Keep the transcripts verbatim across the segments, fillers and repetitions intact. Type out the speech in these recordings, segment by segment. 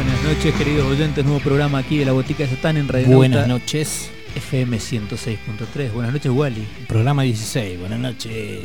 Buenas noches, queridos oyentes, nuevo programa aquí de la Botica de Satán en Radio Buenas noches. F M ciento seis punto tres. Buenas noches, Wally. Programa dieciséis, buenas noches.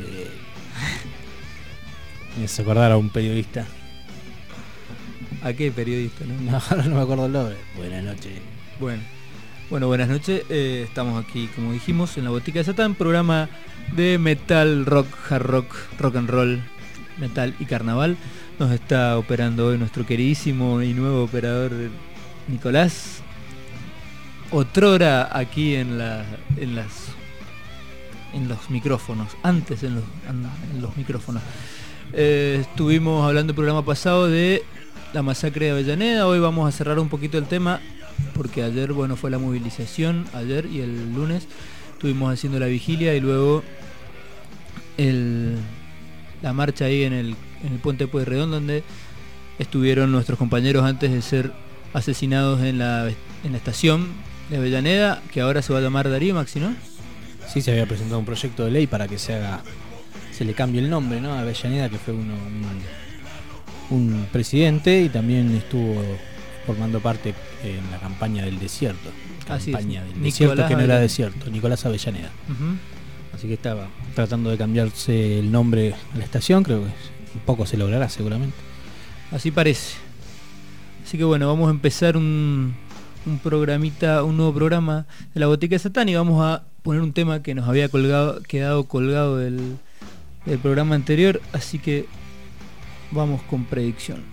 Me hace acordar a un periodista. ¿A qué periodista? No, no, ahora no me acuerdo el nombre. Buenas noches. Bueno, bueno buenas noches. Eh, estamos aquí, como dijimos, en la Botica de Satán, programa de metal, rock, hard rock, rock and roll, metal y carnaval. Nos está operando hoy nuestro queridísimo y nuevo operador Nicolás. Otrora aquí en, la, en las en los micrófonos, antes en los, en los micrófonos. Eh, estuvimos hablando el programa pasado de la masacre de Avellaneda. Hoy vamos a cerrar un poquito el tema porque ayer, bueno, fue la movilización, ayer y el lunes estuvimos haciendo la vigilia y luego el, la marcha ahí en el, en el puente de Pueyrredón, donde estuvieron nuestros compañeros antes de ser asesinados en la, en la estación de Avellaneda, que ahora se va a llamar Darío Maxi, ¿no? Sí, se había presentado un proyecto de ley para que se haga, se le cambie el nombre, ¿no? A Avellaneda, que fue uno, un, un presidente y también estuvo formando parte en la campaña del desierto. Así campaña es. del Nicolás desierto que no era Avellaneda. desierto, Nicolás Avellaneda. Uh-huh. Así que estaba tratando de cambiarse el nombre a la estación, creo que un poco se logrará seguramente. Así parece. Así que bueno, vamos a empezar un, un programita, un nuevo programa de la Botica de Satán y vamos a poner un tema que nos había colgado, quedado colgado del, del programa anterior, así que vamos con predicción.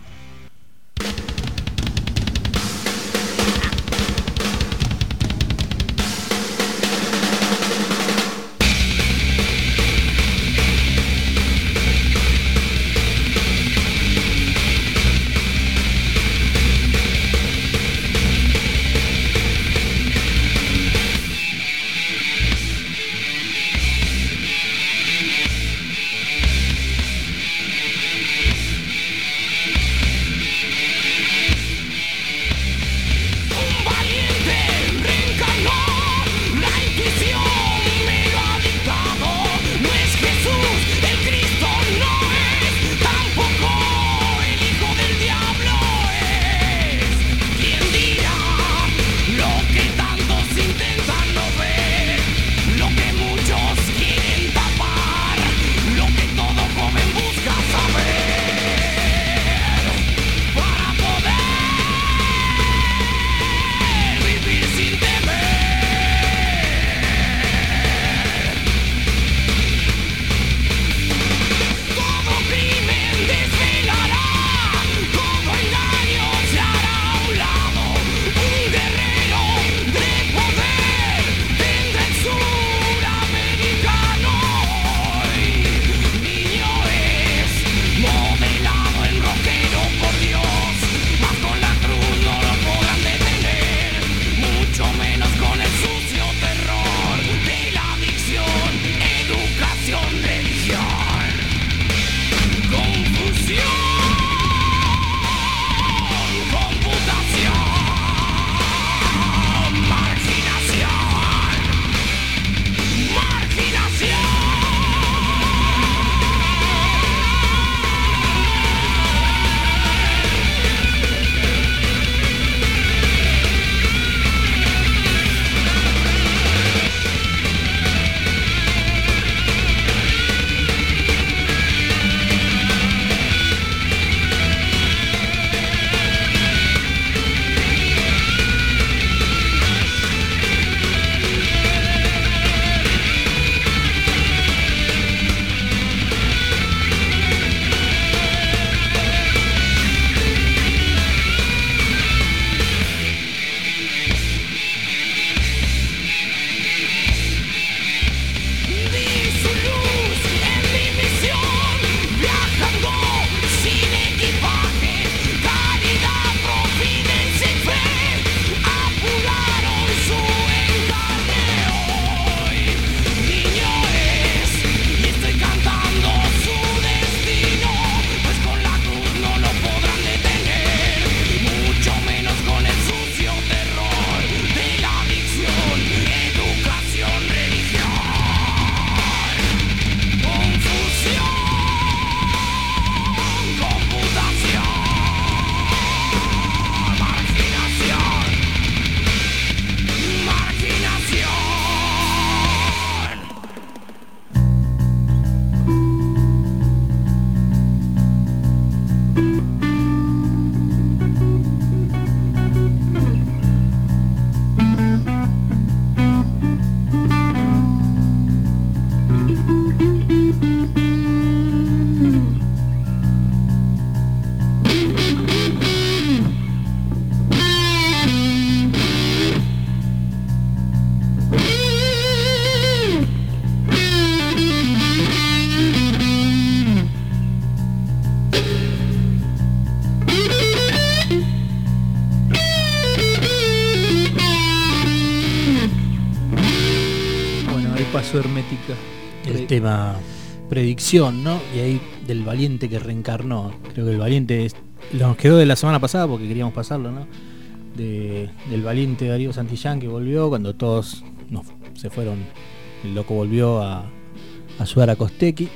su hermética. El tema predicción, ¿no? Y ahí del valiente que reencarnó. Creo que el valiente es, nos quedó de la semana pasada porque queríamos pasarlo, ¿no? De, del valiente Darío Santillán que volvió cuando todos no, se fueron. El loco volvió a, a ayudar a Costecchi.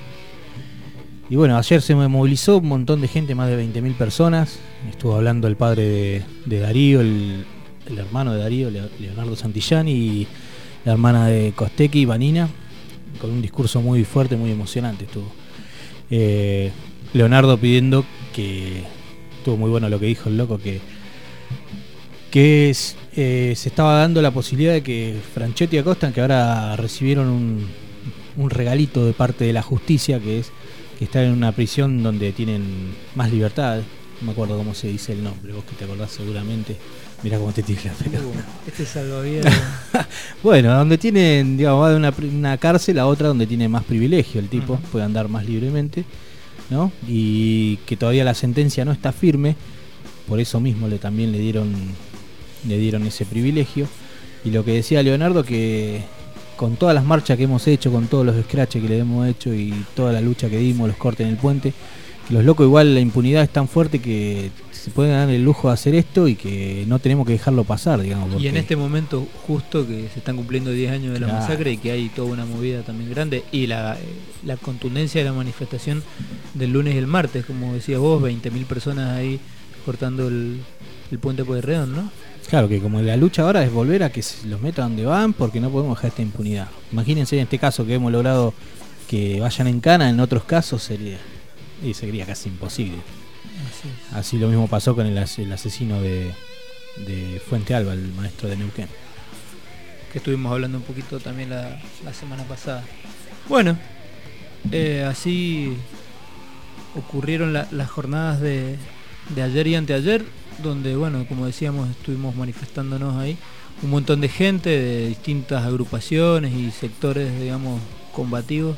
Y bueno, ayer se me movilizó un montón de gente, más de veinte mil personas. Estuvo hablando el padre de, de Darío, el, el hermano de Darío, Leonardo Santillán, y la hermana de Costecchi, Vanina, con un discurso muy fuerte, muy emocionante estuvo. Eh, Leonardo pidiendo que, estuvo muy bueno lo que dijo el loco, que, que es, eh, se estaba dando la posibilidad de que Franchetti y Acosta, que ahora recibieron un, un regalito de parte de la justicia, que es que están en una prisión donde tienen más libertad. No me acuerdo cómo se dice el nombre, vos que te acordás seguramente. Mirá cómo te tira la pelota. Uh, este salvavidas. Bueno, donde tienen, digamos, va de una, una cárcel a otra donde tiene más privilegio el tipo, uh-huh. Puede andar más libremente, ¿no? Y que todavía la sentencia no está firme, por eso mismo le también le dieron le dieron ese privilegio. Y lo que decía Leonardo, que con todas las marchas que hemos hecho, con todos los scratches que le hemos hecho y toda la lucha que dimos, los cortes en el puente, que los locos igual la impunidad es tan fuerte que se pueden dar el lujo de hacer esto y que no tenemos que dejarlo pasar, digamos. Porque... Y en este momento justo que se están cumpliendo diez años de la claro. masacre y que hay toda una movida también grande, y la, la contundencia de la manifestación del lunes y el martes, como decías vos, veinte mil personas ahí cortando el, el puente Pueyrredón, ¿no? Claro, que como la lucha ahora es volver a que se los metan donde van, porque no podemos dejar esta impunidad. Imagínense en este caso que hemos logrado que vayan en cana, en otros casos sería, y sería casi imposible. Así, Así lo mismo pasó con el, el asesino de, de Fuente Alba, el maestro de Neuquén, que estuvimos hablando un poquito también la, la semana pasada. Bueno, eh, así ocurrieron la, las jornadas de, de ayer y anteayer, donde, bueno, como decíamos, estuvimos manifestándonos ahí un montón de gente de distintas agrupaciones y sectores, digamos, combativos.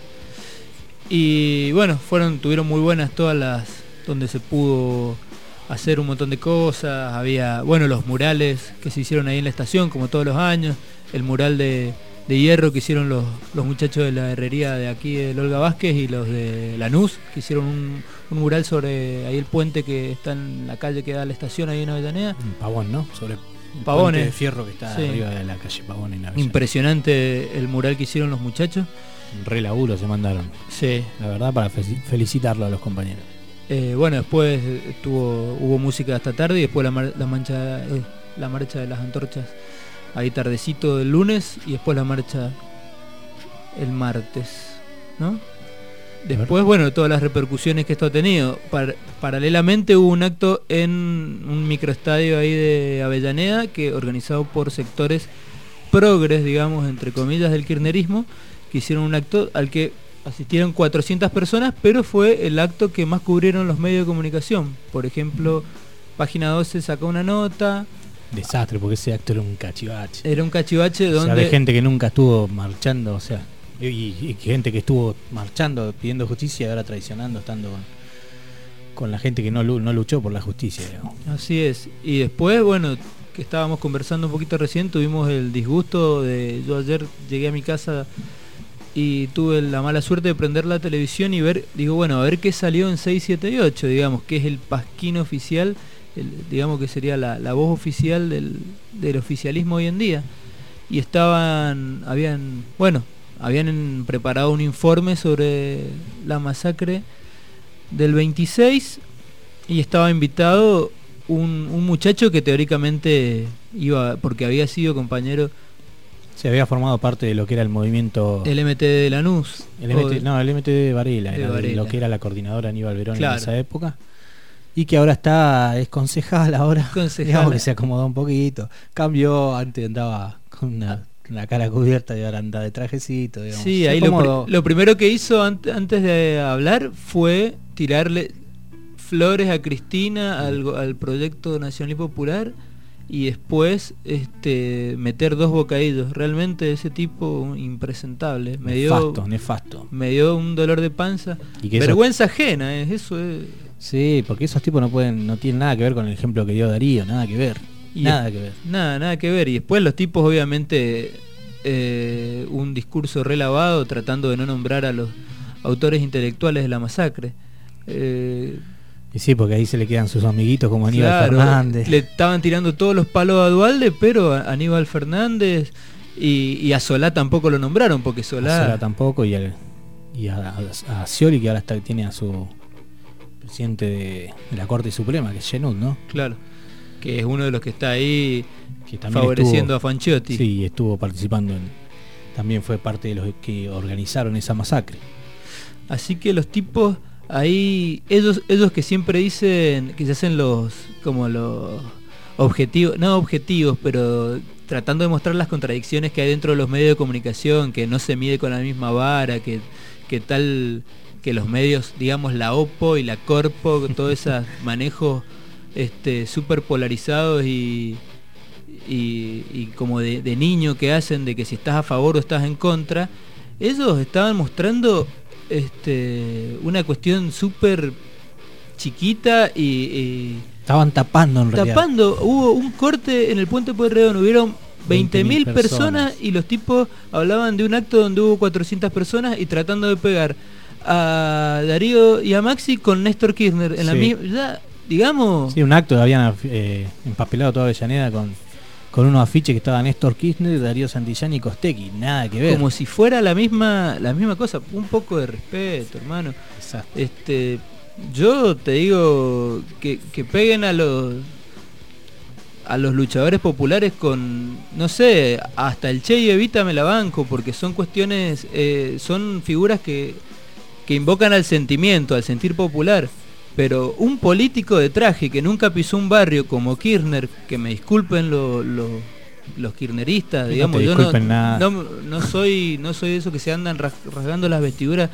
Y bueno, fueron, tuvieron muy buenas todas las, donde se pudo hacer un montón de cosas. Había, bueno, los murales que se hicieron ahí en la estación, como todos los años, el mural de, de hierro que hicieron los, los muchachos de la herrería de aquí de Olga Vázquez y los de Lanús, que hicieron un, un mural sobre ahí el puente que está en la calle que da a la estación ahí en Avellaneda. Un pavón, ¿no? Sobre el Pavones, puente de fierro que está sí. arriba de la calle Pavón en Avellaneda. Impresionante el mural que hicieron los muchachos. Un re laburo se mandaron. Sí. La verdad, para felicitarlo a los compañeros. Eh, bueno, después tuvo, hubo música hasta tarde y después la, mar, la, mancha, eh, la marcha de las antorchas ahí tardecito del lunes y después la marcha el martes, ¿no? Después, bueno, todas las repercusiones que esto ha tenido. Par, paralelamente hubo un acto en un microestadio ahí de Avellaneda, que organizado por sectores progres, digamos, entre comillas, del kirchnerismo, que hicieron un acto al que asistieron cuatrocientas personas, pero fue el acto que más cubrieron los medios de comunicación. Por ejemplo, Página doce sacó una nota. Desastre, porque ese acto era un cachivache. Era un cachivache donde... O sea, hay gente que nunca estuvo marchando, o sea, y, y gente que estuvo marchando, pidiendo justicia y ahora traicionando, estando con, con la gente que no, no luchó por la justicia, digamos. Así es. Y después, bueno, que estábamos conversando un poquito recién, tuvimos el disgusto de... Yo ayer llegué a mi casa y tuve la mala suerte de prender la televisión y ver, digo, bueno, a ver qué salió en seis, siete y ocho, digamos, que es el pasquín oficial, el, digamos que sería la, la voz oficial del, del oficialismo hoy en día. Y estaban, habían, bueno, habían preparado un informe sobre la masacre del veintiséis y estaba invitado un, un muchacho que teóricamente iba, porque había sido compañero... Se había formado parte de lo que era el movimiento... El M T D de Lanús. El M T, no, el M T D de Varela, de era Varela. Lo que era la coordinadora Aníbal Verón, claro, en esa época. Y que ahora está, es concejal ahora. Concejal. Digamos que se acomodó un poquito. Cambió, antes andaba con una, una cara cubierta y ahora anda de trajecito, digamos. Sí, ahí lo, pr lo primero que hizo an antes de hablar fue tirarle flores a Cristina, al, al proyecto Nacional y Popular, y después este meter dos bocadillos. Realmente ese tipo impresentable. Me nefasto, dio, nefasto. Me dio un dolor de panza. ¿Y que vergüenza eso... ajena, es eso. Es... Sí, porque esos tipos no pueden, no tienen nada que ver con el ejemplo que dio Darío, nada que ver. Y nada es, que ver. Nada, nada que ver. Y después los tipos obviamente eh, un discurso relavado tratando de no nombrar a los autores intelectuales de la masacre. Eh, y sí, porque ahí se le quedan sus amiguitos como Aníbal claro, Fernández. Le estaban tirando todos los palos a Duhalde, pero a Aníbal Fernández y, y a Solá tampoco lo nombraron, porque Solá... A Solá tampoco, y, al, y a, a, a Scioli, que ahora está, tiene a su presidente de, de la Corte Suprema, que es Genud, ¿no? Claro, que es uno de los que está ahí que también favoreciendo estuvo, a Fanchiotti. Sí, estuvo participando en... También fue parte de los que organizaron esa masacre. Así que los tipos ahí, ellos, ellos que siempre dicen que se hacen los como los objetivos, no objetivos, pero tratando de mostrar las contradicciones que hay dentro de los medios de comunicación, que no se mide con la misma vara, que, que tal que los medios, digamos la OPO y la Corpo, todos esos manejos este, súper polarizados y, y, y como de, de niño que hacen de que si estás a favor o estás en contra, ellos estaban mostrando este, una cuestión súper chiquita y, y estaban tapando en realidad. Tapando, hubo un corte en el Puente Pueyrredón, hubieron veinte mil personas y los tipos hablaban de un acto donde hubo cuatrocientas personas y tratando de pegar a Darío y a Maxi con Néstor Kirchner en sí. la misma, ya, digamos. Sí, un acto, habían eh, empapelado toda Avellaneda con, con unos afiches que estaban Néstor Kirchner, Darío Santillán y Costecchi, nada que ver. Como si fuera la misma, la misma cosa, un poco de respeto, hermano. Exacto. Este, yo te digo que, que peguen a los a los luchadores populares con, no sé, hasta el Che y Evita me la banco, porque son cuestiones, eh, son figuras que, que invocan al sentimiento, al sentir popular. Pero un político de traje que nunca pisó un barrio como Kirchner, que me disculpen lo, lo, los kirchneristas, digamos, no yo no, nada. no, no soy no soy de esos que se andan rasgando las vestiduras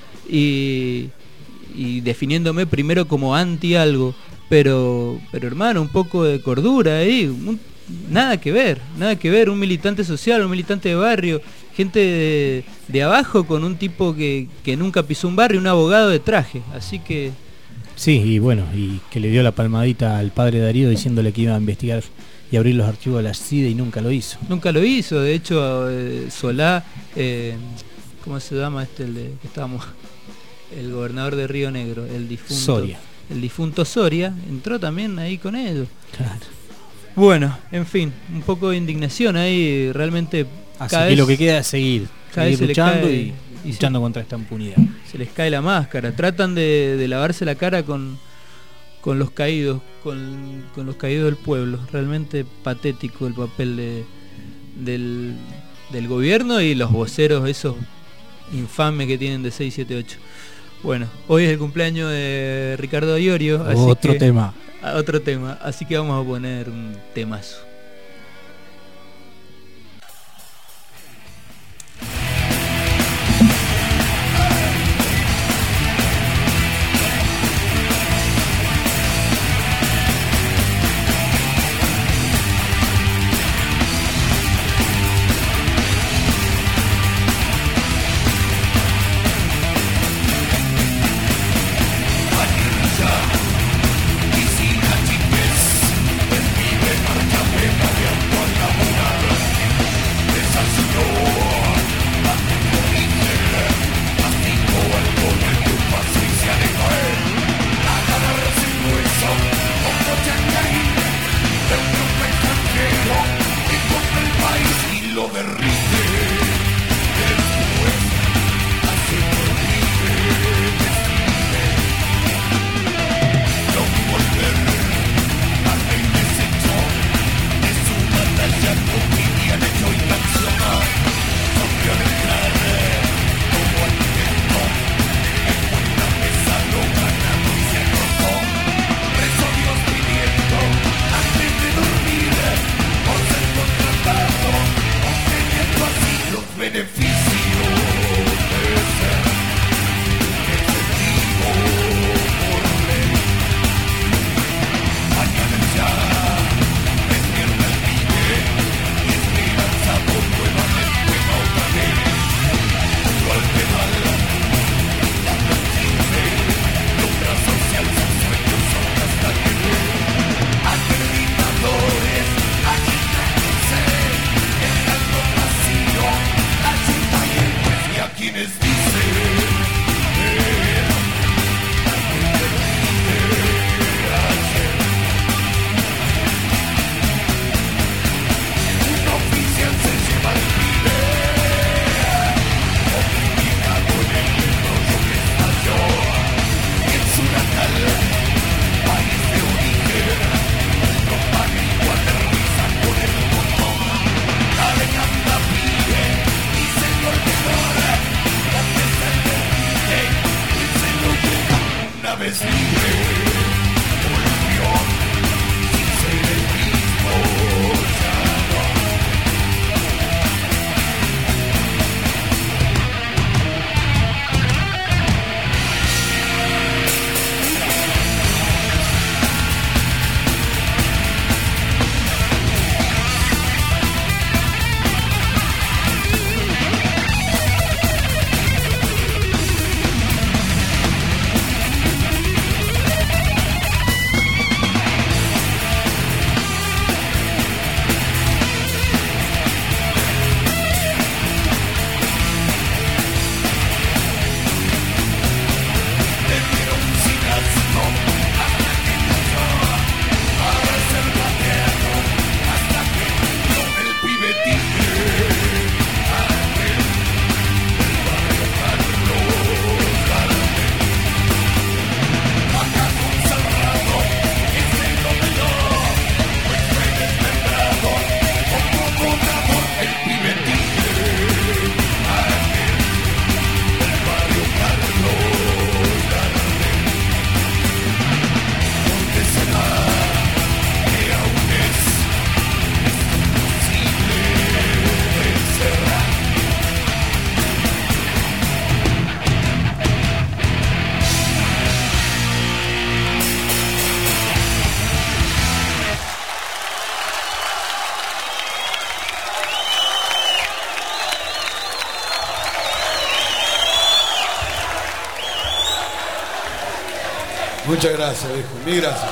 y, y definiéndome primero como anti algo, pero pero hermano, un poco de cordura ahí, un, nada que ver, nada que ver, un militante social, un militante de barrio, gente de, de abajo con un tipo que, que nunca pisó un barrio, un abogado de traje, así que... Sí, y bueno, y que le dio la palmadita al padre Darío diciéndole que iba a investigar y abrir los archivos de la C I D E y nunca lo hizo. Nunca lo hizo, de hecho eh, Solá, eh, ¿cómo se llama este el de, que estábamos? El gobernador de Río Negro, el difunto Soria. El difunto Soria, entró también ahí con ellos. Claro. Bueno, en fin, un poco de indignación ahí, realmente. Así cada que vez, lo que queda es seguir, cada seguir vez luchando cae, y, y luchando se, contra esta impunidad. Se les cae la máscara, tratan de, de lavarse la cara con, con los caídos, con, con los caídos del pueblo. Realmente patético el papel de, del, del gobierno y los voceros esos infames que tienen de seis, siete, ocho. Bueno, hoy es el cumpleaños de Ricardo Iorio, así otro que, tema. Otro tema, así que vamos a poner un temazo. Vive Muchas gracias, viejo. Mil gracias.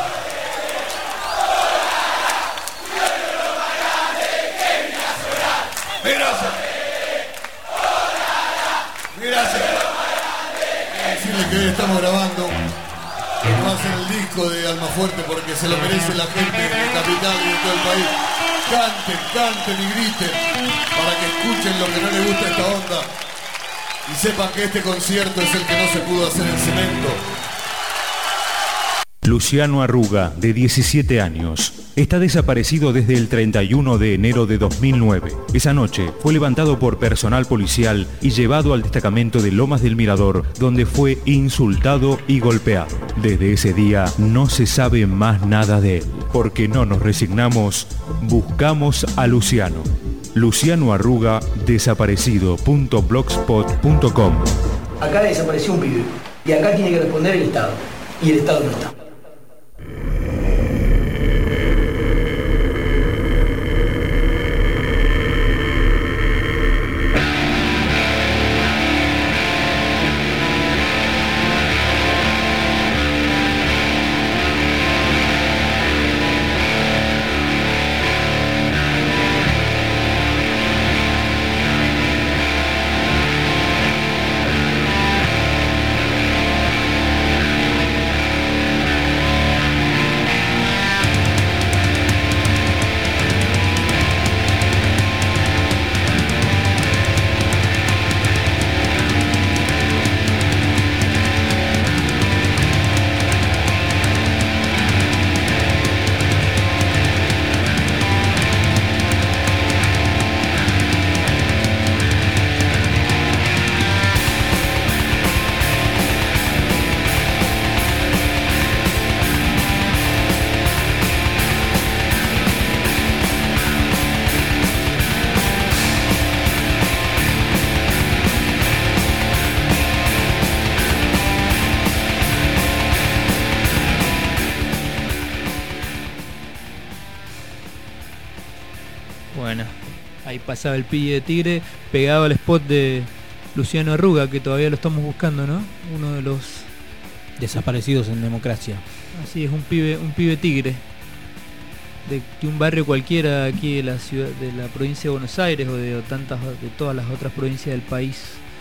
Mil gracias. Mil gracias. Decirle que hoy estamos grabando. Va a ser el disco de Almafuerte porque se lo merece la gente de la capital y de todo el país. Canten, canten y griten para que escuchen lo que no les gusta esta onda y sepan que este concierto es el que no se pudo hacer en cemento. Luciano Arruga, de diecisiete años, está desaparecido desde el treinta y uno de enero de dos mil nueve. Esa noche fue levantado por personal policial y llevado al destacamento de Lomas del Mirador, donde fue insultado y golpeado. Desde ese día no se sabe más nada de él. Porque no nos resignamos, buscamos a Luciano. Luciano Arruga, desaparecido punto blogspot punto com. Acá desapareció un pibe y acá tiene que responder el Estado y el Estado no está. Pasaba el pibe de Tigre pegado al spot de Luciano Arruga, que todavía lo estamos buscando, ¿no? Uno de los desaparecidos en democracia. Así es, un pibe, un pibe tigre de, de un barrio cualquiera aquí de la ciudad, de la provincia de Buenos Aires o de o tantas de todas las otras provincias del país.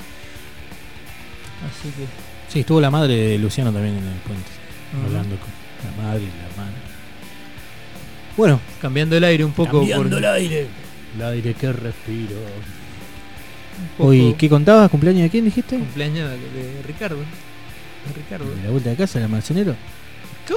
Así que sí, estuvo la madre de Luciano también en el puente, uh-huh. hablando con la madre y la hermana. Bueno, cambiando el aire un poco. Cambiando por... el aire. El aire que respiro. Hoy, ¿qué contabas? ¿Cumpleaños de quién dijiste? Cumpleaños de, de Ricardo. De Ricardo. ¿De la vuelta de casa, el almacenero? ¿Cómo?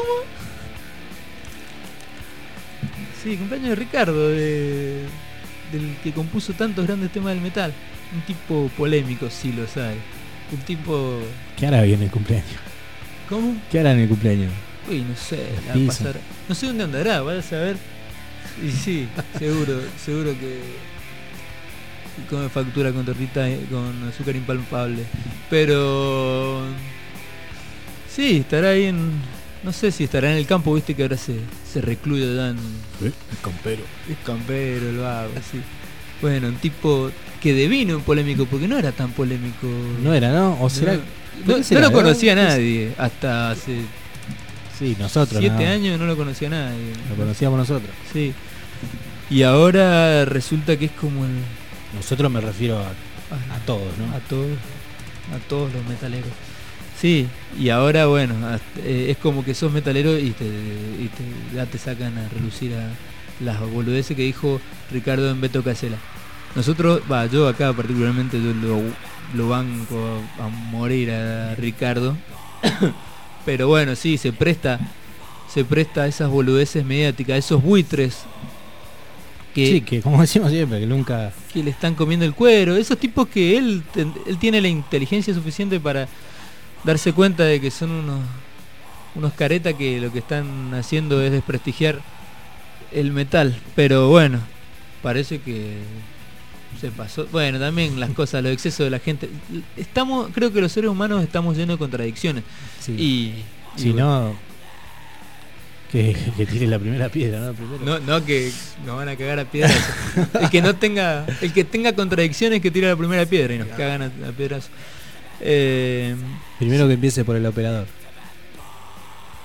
Sí, cumpleaños de Ricardo, de, del que compuso tantos grandes temas del metal. Un tipo polémico, sí lo sabe. Un tipo... ¿Qué hará hoy en el cumpleaños? ¿Cómo? ¿Qué hará en el cumpleaños? Uy, no sé, va a pasar. No sé dónde andará, vas a saber. Y sí, seguro, seguro que come factura con tortita con azúcar impalpable. Pero sí, estará ahí en... No sé si estará en el campo, viste que ahora se, se recluye dan. ¿Eh? El campero. El campero, el vago, sí. Bueno, un tipo que devino un polémico, porque no era tan polémico. No era, ¿no? O será. No, no, será, no lo conocía ¿no? nadie hasta hace. Sí, nosotros. Siete no. años no lo conocía nadie. Lo conocíamos nosotros. Sí. Y ahora resulta que es como el... Nosotros me refiero a, a todos, ¿no? A todos, a todos los metaleros. Sí, y ahora bueno, eh, es como que sos metalero y, te, y te, ya te sacan a relucir a las boludeces que dijo Ricardo en Beto Casella. Nosotros, va, yo acá particularmente yo lo, lo banco a, a morir a Ricardo. Pero bueno, sí, se presta se presta a esas boludeces mediáticas, a esos buitres que, sí, que como decimos siempre, que nunca... que le están comiendo el cuero, esos tipos que él, él tiene la inteligencia suficiente para darse cuenta de que son unos, unos caretas que lo que están haciendo es desprestigiar el metal. Pero bueno, parece que se pasó. Bueno, también las cosas, los excesos de la gente. Estamos, creo que los seres humanos estamos llenos de contradicciones. Sí. Y, y si bueno, no, que, que tire la primera piedra, ¿no? Primero. No, no que nos van a cagar a piedras. El que no tenga, el que tenga contradicciones que tire la primera piedra y nos cagan a, a piedras. Eh, Primero que empiece por el operador.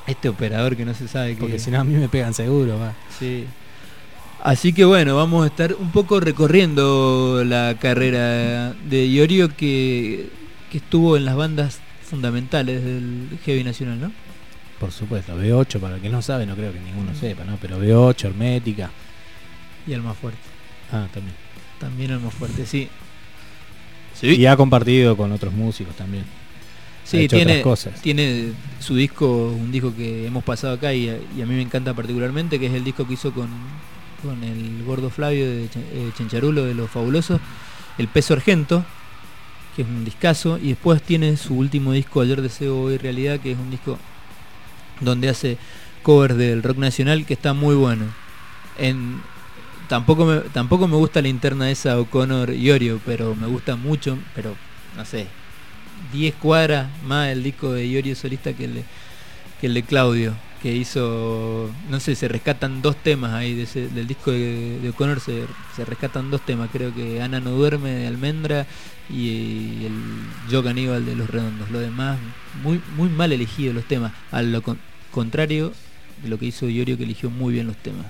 Este operador que no se sabe que... Porque si no a mí me pegan seguro, va. Sí. Así que bueno, vamos a estar un poco recorriendo la carrera de Iorio que, que estuvo en las bandas fundamentales del heavy nacional, ¿no? Por supuesto, B ocho, para el que no sabe, no creo que ninguno sepa, ¿no? Pero B ocho, Hermética. Y Almafuerte. Ah, también. También Almafuerte, sí. Sí. Y ha compartido con otros músicos también. Sí, tiene, tiene su disco, un disco que hemos pasado acá y a, y a mí me encanta particularmente, que es el disco que hizo con, con el Gordo Flavio de Ch eh, Chencharulo de Los Fabulosos, El Peso Argento, que es un discazo, y después tiene su último disco, Ayer Deseo, Hoy Realidad, que es un disco donde hace covers del rock nacional que está muy bueno. En, tampoco, me, tampoco me gusta la interna esa O'Connor y Iorio, pero me gusta mucho, pero no sé, diez cuadras más el disco de Iorio solista que el de, que el de Claudio, que hizo, no sé, se rescatan dos temas ahí de ese, del disco de, de O'Connor, se, se rescatan dos temas, creo que Ana no duerme de Almendra y, y el Yo Caníbal de Los Redondos. Lo demás, muy, muy mal elegidos los temas, a lo con, contrario de lo que hizo Iorio, que eligió muy bien los temas.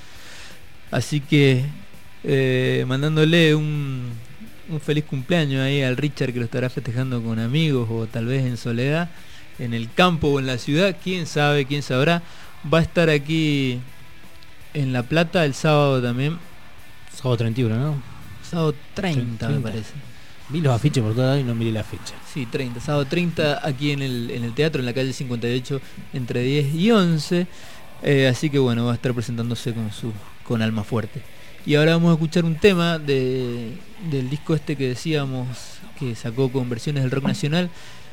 Así que eh, mandándole un un feliz cumpleaños ahí al Richard, que lo estará festejando con amigos o tal vez en soledad, en el campo o en la ciudad, quién sabe, quién sabrá. Va a estar aquí en La Plata el sábado también. Sábado treinta y uno, ¿no? Sábado treinta, treinta me parece. Vi los afiches por todo lado y no miré la fecha. Sí, treinta, sábado treinta aquí en el, en el teatro, en la calle cincuenta y ocho, entre diez y once. Eh, así que bueno, va a estar presentándose con su con Almafuerte. Y ahora vamos a escuchar un tema de, del disco este que decíamos, que sacó con versiones del rock nacional,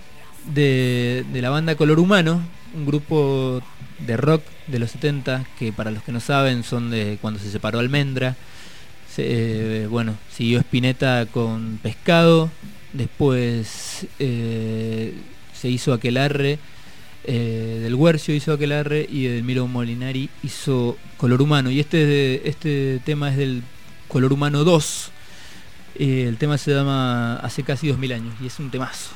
de, de la banda Color Humano, un grupo de rock de los setenta, que para los que no saben son de cuando se separó Almendra. Se, eh, bueno, siguió Spinetta con Pescado, después eh, se hizo Aquelarre, Eh, del Huercio hizo Aquelarre y de Milo Molinari hizo Color Humano, y este, de, este tema es del Color Humano dos. Eh, el tema se llama Hace casi dos mil años y es un temazo.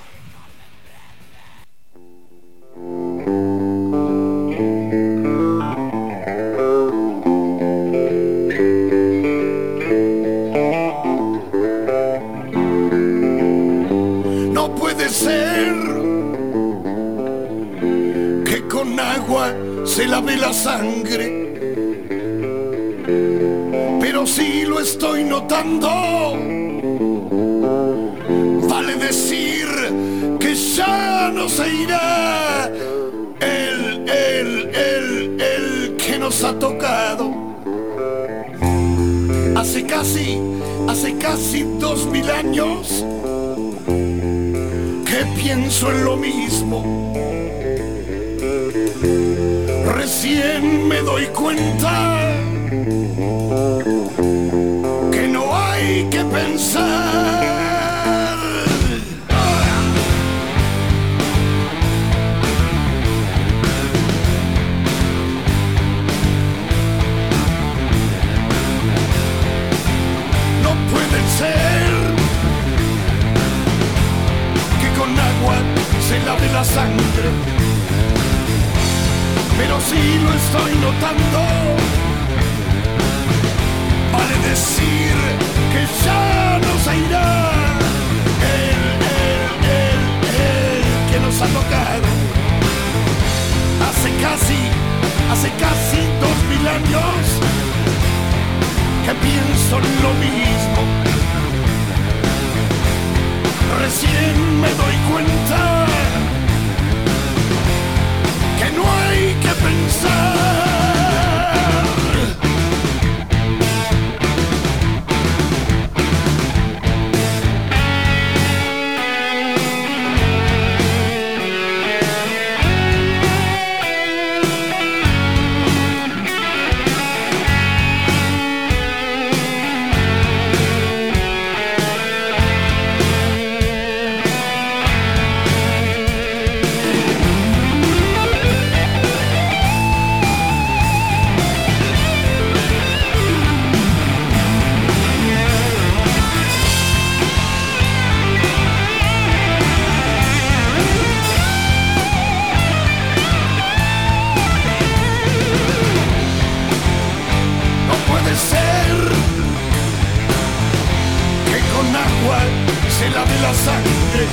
No puede ser con agua se lave la sangre, pero si lo estoy notando, vale decir que ya no se irá el, el, el, el que nos ha tocado. Hace casi, hace casi dos mil años que pienso en lo mismo. Recién me doy cuenta que no hay que pensar. No puede ser que con agua se lave la sangre, pero si lo estoy notando, vale decir que ya no se irá el, el, el, el que nos ha tocado. Hace casi, hace casi dos mil años que pienso en lo mismo. Recién me doy cuenta que no hay que pensar. sangre,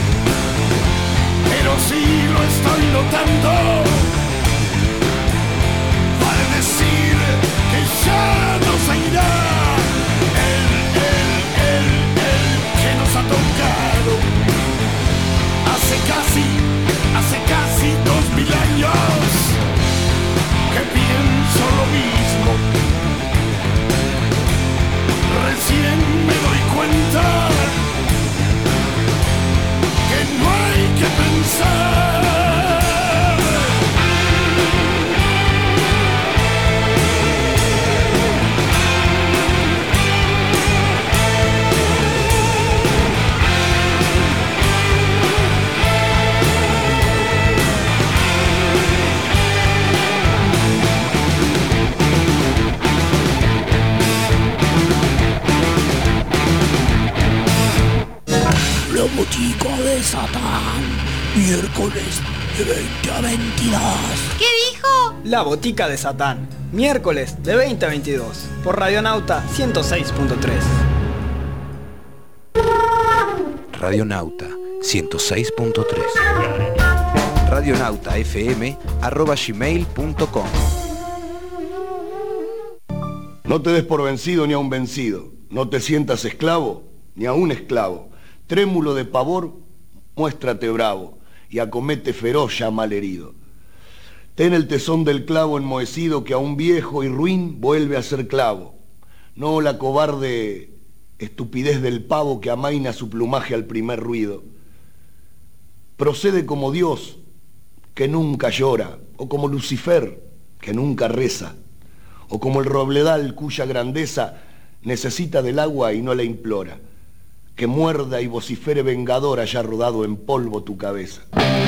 pero sí lo estoy notando. Vale decir que ya no se irá el, el, el, el que nos ha tocado. Hace casi, hace casi dos mil años que pienso lo mismo. Recién me doy cuenta que no hay que pensar. La botica de Satán, miércoles de veinte a veintidós. ¿Qué dijo? La botica de Satán, miércoles de veinte a veintidós, por Radionauta ciento seis punto tres. Radionauta ciento seis punto tres. radionautafm arroba gmail punto com. No te des por vencido ni a un vencido. No te sientas esclavo ni a un esclavo. Trémulo de pavor, muéstrate bravo y acomete feroz ya mal herido. Ten el tesón del clavo enmohecido que a un viejo y ruin vuelve a ser clavo. No la cobarde estupidez del pavo que amaina su plumaje al primer ruido. Procede como Dios, que nunca llora, o como Lucifer, que nunca reza, o como el robledal cuya grandeza necesita del agua y no la implora. Que muerda y vocifere vengador haya rodado en polvo tu cabeza.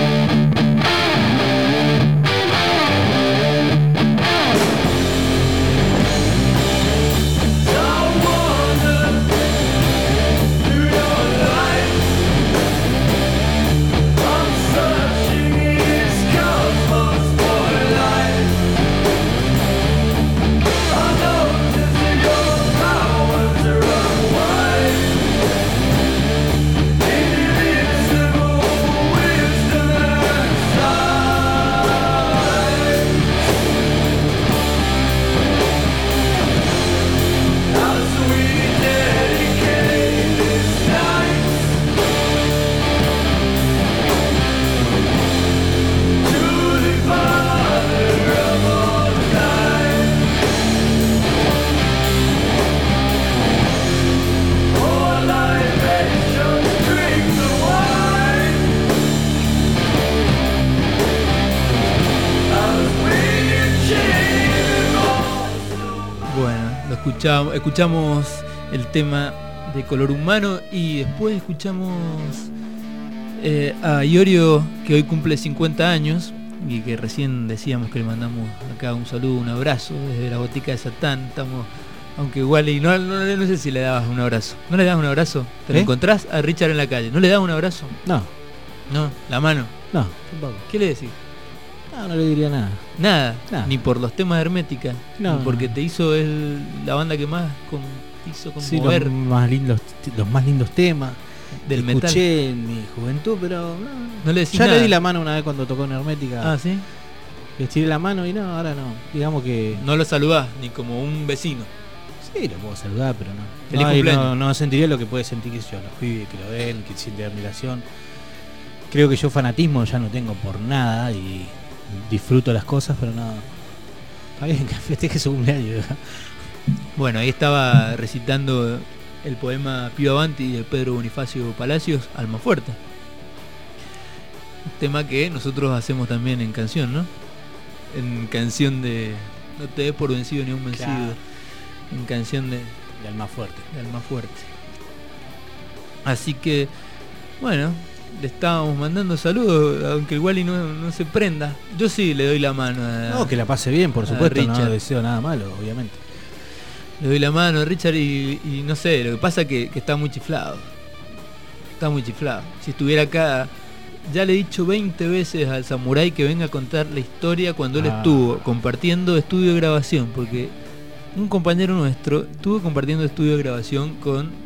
Escuchamos, escuchamos el tema de Color Humano y después escuchamos eh, a Iorio, que hoy cumple cincuenta años y que recién decíamos que le mandamos acá un saludo, un abrazo desde la botica de Satán. Estamos, aunque igual y no, no, no sé si le dabas un abrazo. ¿No le dabas un abrazo? ¿Te ¿Eh? lo encontrás a Richard en la calle? ¿No le dabas un abrazo? No. No, la mano. No, tampoco. ¿Qué le decís? No, no le diría nada. Nada, nada. Ni por los temas de Hermética, no, ni porque te hizo el, la banda que más con, te hizo conmover. Sí, los más lindos, los más lindos temas del metal. Escuché en mi juventud, pero no, no le decís ya nada. Le di la mano una vez cuando tocó en Hermética. Ah, ¿sí? Le estiré la mano y no, ahora no. Digamos que no lo saludás ni como un vecino. Sí, lo puedo saludar, pero no. Feliz no, cumpleaños. no, no sentiría lo que puede sentir yo, los pibes que lo ven, que sienten admiración. Creo que yo fanatismo ya no tengo por nada y disfruto las cosas, pero no. Está bien que festeje su cumpleaños. Bueno, ahí estaba recitando el poema Pío Avanti de Pedro Bonifacio Palacios, Almafuerte. Un tema que nosotros hacemos también en canción, ¿no? En canción de No te des por vencido ni un vencido. Claro. En canción de, de Almafuerte. De Almafuerte. Así que, bueno, le estábamos mandando saludos, aunque igual y no, no se prenda. Yo sí le doy la mano a, no, que la pase bien, por supuesto, no deseo nada malo, obviamente. Le doy la mano a Richard y, y no sé, lo que pasa es que, que está muy chiflado. Está muy chiflado. Si estuviera acá, ya le he dicho veinte veces al samurái que venga a contar la historia cuando ah. él estuvo compartiendo estudio de grabación, porque un compañero nuestro estuvo compartiendo estudio de grabación con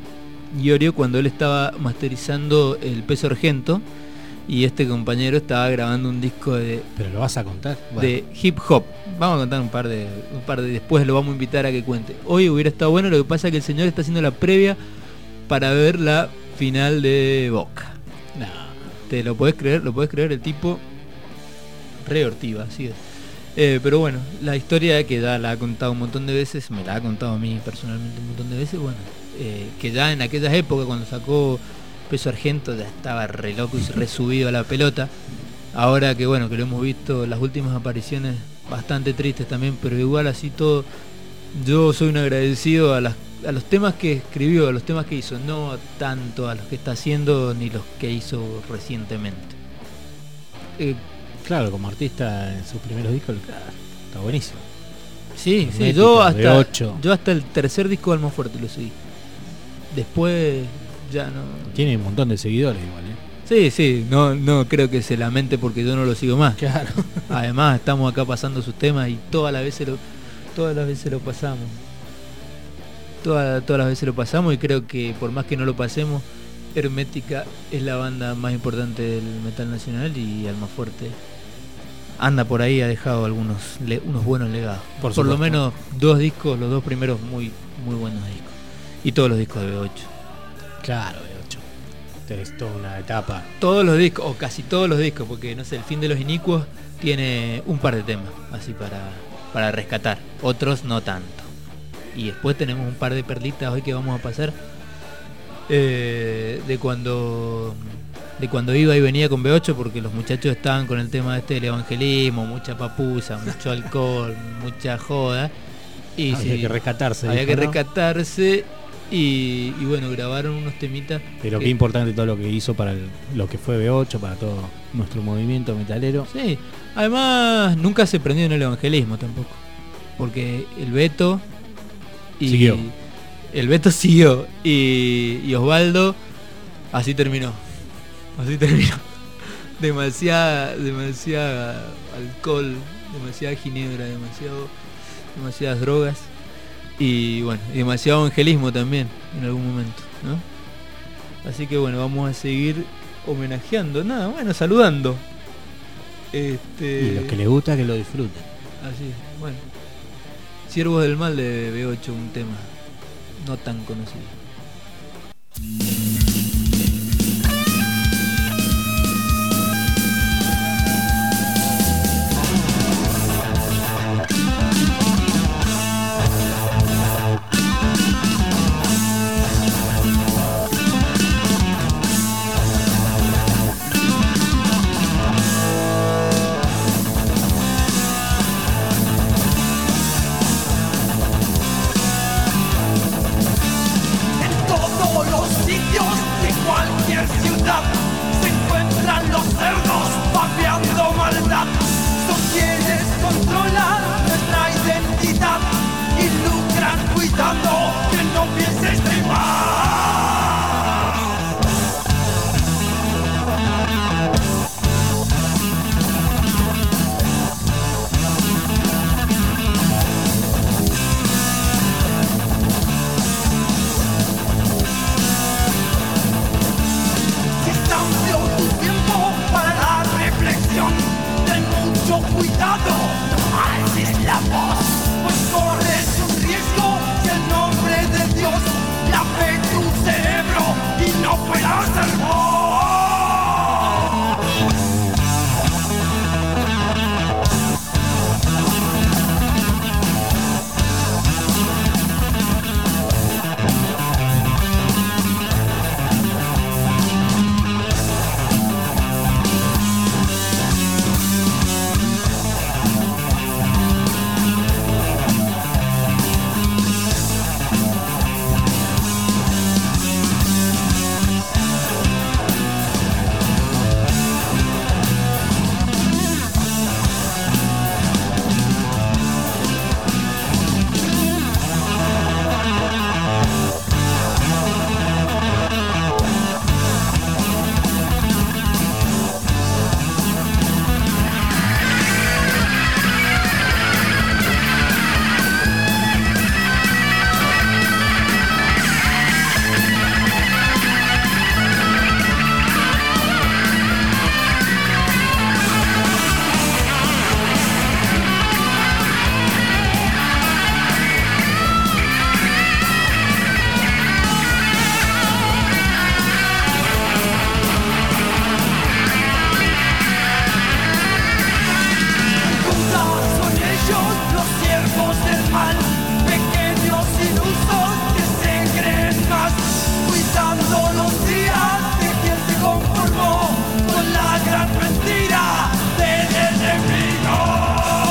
Iorio cuando él estaba masterizando el Peso Argento y este compañero estaba grabando un disco de... ¿Pero lo vas a contar? De bueno. hip hop. Vamos a contar un par de... un par de después lo vamos a invitar a que cuente. Hoy hubiera estado bueno, lo que pasa es que el señor está haciendo la previa para ver la final de Boca. No. ¿Te lo podés creer? ¿Lo podés creer? El tipo... Re hortiva, así es. Eh, pero bueno, la historia que ya la ha contado un montón de veces, me la ha contado a mí personalmente un montón de veces, bueno, eh, que ya en aquellas épocas cuando sacó Peso Argento ya estaba re loco y re subido a la pelota. Ahora que bueno, que lo hemos visto, las últimas apariciones bastante tristes también, pero igual así todo, yo soy un agradecido a, las, a los temas que escribió, a los temas que hizo, no tanto a los que está haciendo ni los que hizo recientemente. Eh, Claro, como artista en sus primeros discos está buenísimo. Sí, sí, yo hasta, yo hasta el tercer disco de Almafuerte lo seguí. Después ya no... Tiene un montón de seguidores igual, ¿eh? Sí, sí, no, no creo que se lamente porque yo no lo sigo más. Claro. Además estamos acá pasando sus temas y todas las veces lo, todas las veces lo pasamos. Todas, todas las veces lo pasamos y creo que por más que no lo pasemos, Hermética es la banda más importante del metal nacional y Almafuerte anda por ahí, ha dejado algunos le, unos buenos legados. Por, por lo menos dos discos, los dos primeros muy muy buenos discos. Y todos los discos de B ocho. Claro, B ocho. Es toda una etapa. Todos los discos, o casi todos los discos, porque no sé, El Fin de los Inicuos tiene un par de temas así para, para rescatar. Otros no tanto. Y después tenemos un par de perlitas hoy que vamos a pasar. Eh, de cuando de cuando iba y venía con B ocho, porque los muchachos estaban con el tema este del evangelismo, mucha papusa, mucho alcohol, mucha joda y había sí, que rescatarse había dijo, que ¿no? rescatarse y, y bueno, grabaron unos temitas. Pero que, qué importante todo lo que hizo para el, lo que fue B ocho, para todo nuestro movimiento metalero. Sí, además nunca se prendió en el evangelismo tampoco, porque el Beto y siguió. El Beto siguió y, y Osvaldo así terminó. Así terminó. Demasiada, demasiada alcohol, demasiada ginebra, demasiado, demasiadas drogas y bueno, y demasiado evangelismo también en algún momento, ¿no? Así que bueno, vamos a seguir homenajeando, nada, bueno, saludando. Este... Y los que les gusta que lo disfruten. Así, bueno. Siervos del Mal de B ocho, un tema no tan conocido. El mal, pequeños ilusos que se creen más, cuidando los días de quien se conformó con la gran mentira del enemigo.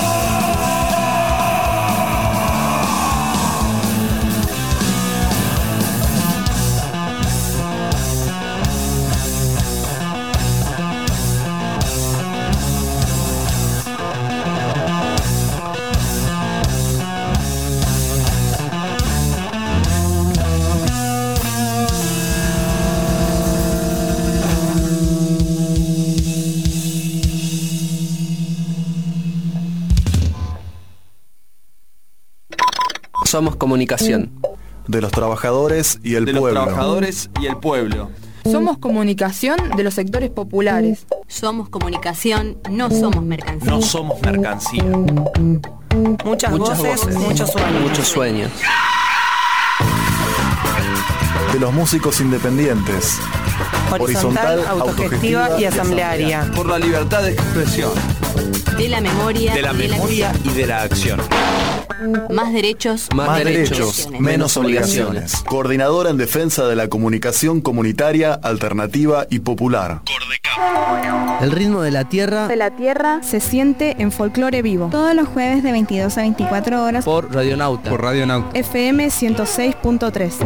Somos comunicación. De los trabajadores y el de pueblo. De los trabajadores y el pueblo. Somos comunicación de los sectores populares. Somos comunicación, no somos mercancía. No somos mercancía. Muchas, Muchas voces, voces, muchos sueños. Muchos sueños. De los músicos independientes. Horizontal, Horizontal autogestiva, autogestiva y asamblearia. Por la libertad de expresión. De la memoria. De la de memoria la y de la acción. Más derechos, más, más derechos, derechos, menos obligaciones. obligaciones. Coordinadora en defensa de la comunicación comunitaria, alternativa y popular. El ritmo de la tierra. De la tierra se siente en Folclore Vivo. Todos los jueves de veintidós a veinticuatro horas. Por Radionauta. Por Radionauta. F M ciento seis punto tres.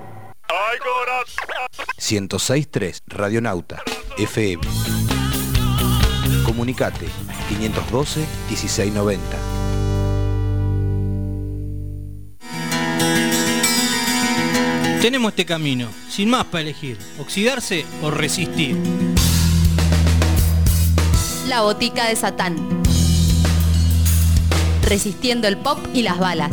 ciento seis punto tres Radionauta F M. Comunicate quinientos doce, dieciséis noventa. Tenemos este camino, sin más para elegir, oxidarse o resistir. La botica de Satán. Resistiendo el pop y las balas.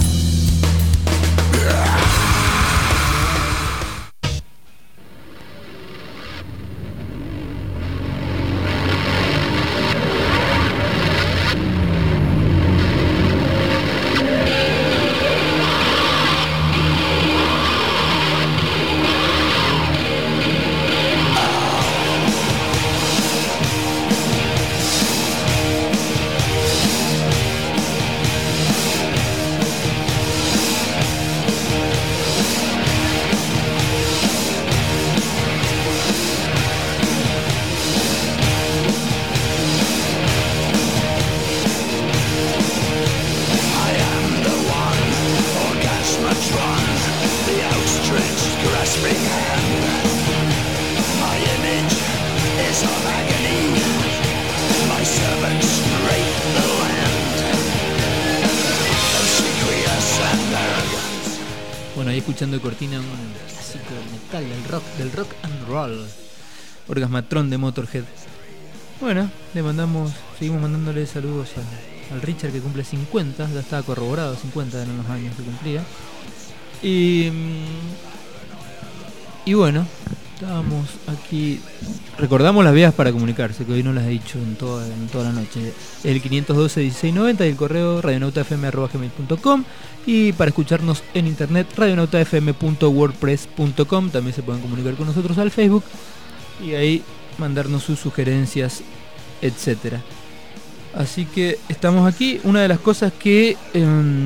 Escuchando de cortina un clásico del metal, del rock, del rock and roll, Orgasmatron de Motorhead. Bueno, le mandamos, seguimos mandándole saludos a, al Richard, que cumple cincuenta, ya estaba corroborado, cincuenta eran los años que cumplía. Y, y bueno, estábamos aquí, recordamos las vías para comunicarse, que hoy no las he dicho en toda, en toda la noche. El quinientos doce, dieciséis noventa y el correo radionautafm arroba gmail punto com. Y para escucharnos en internet, radionautafm punto wordpress punto com. También se pueden comunicar con nosotros al Facebook y ahí mandarnos sus sugerencias, etcétera. Así que estamos aquí. Una de las cosas que eh,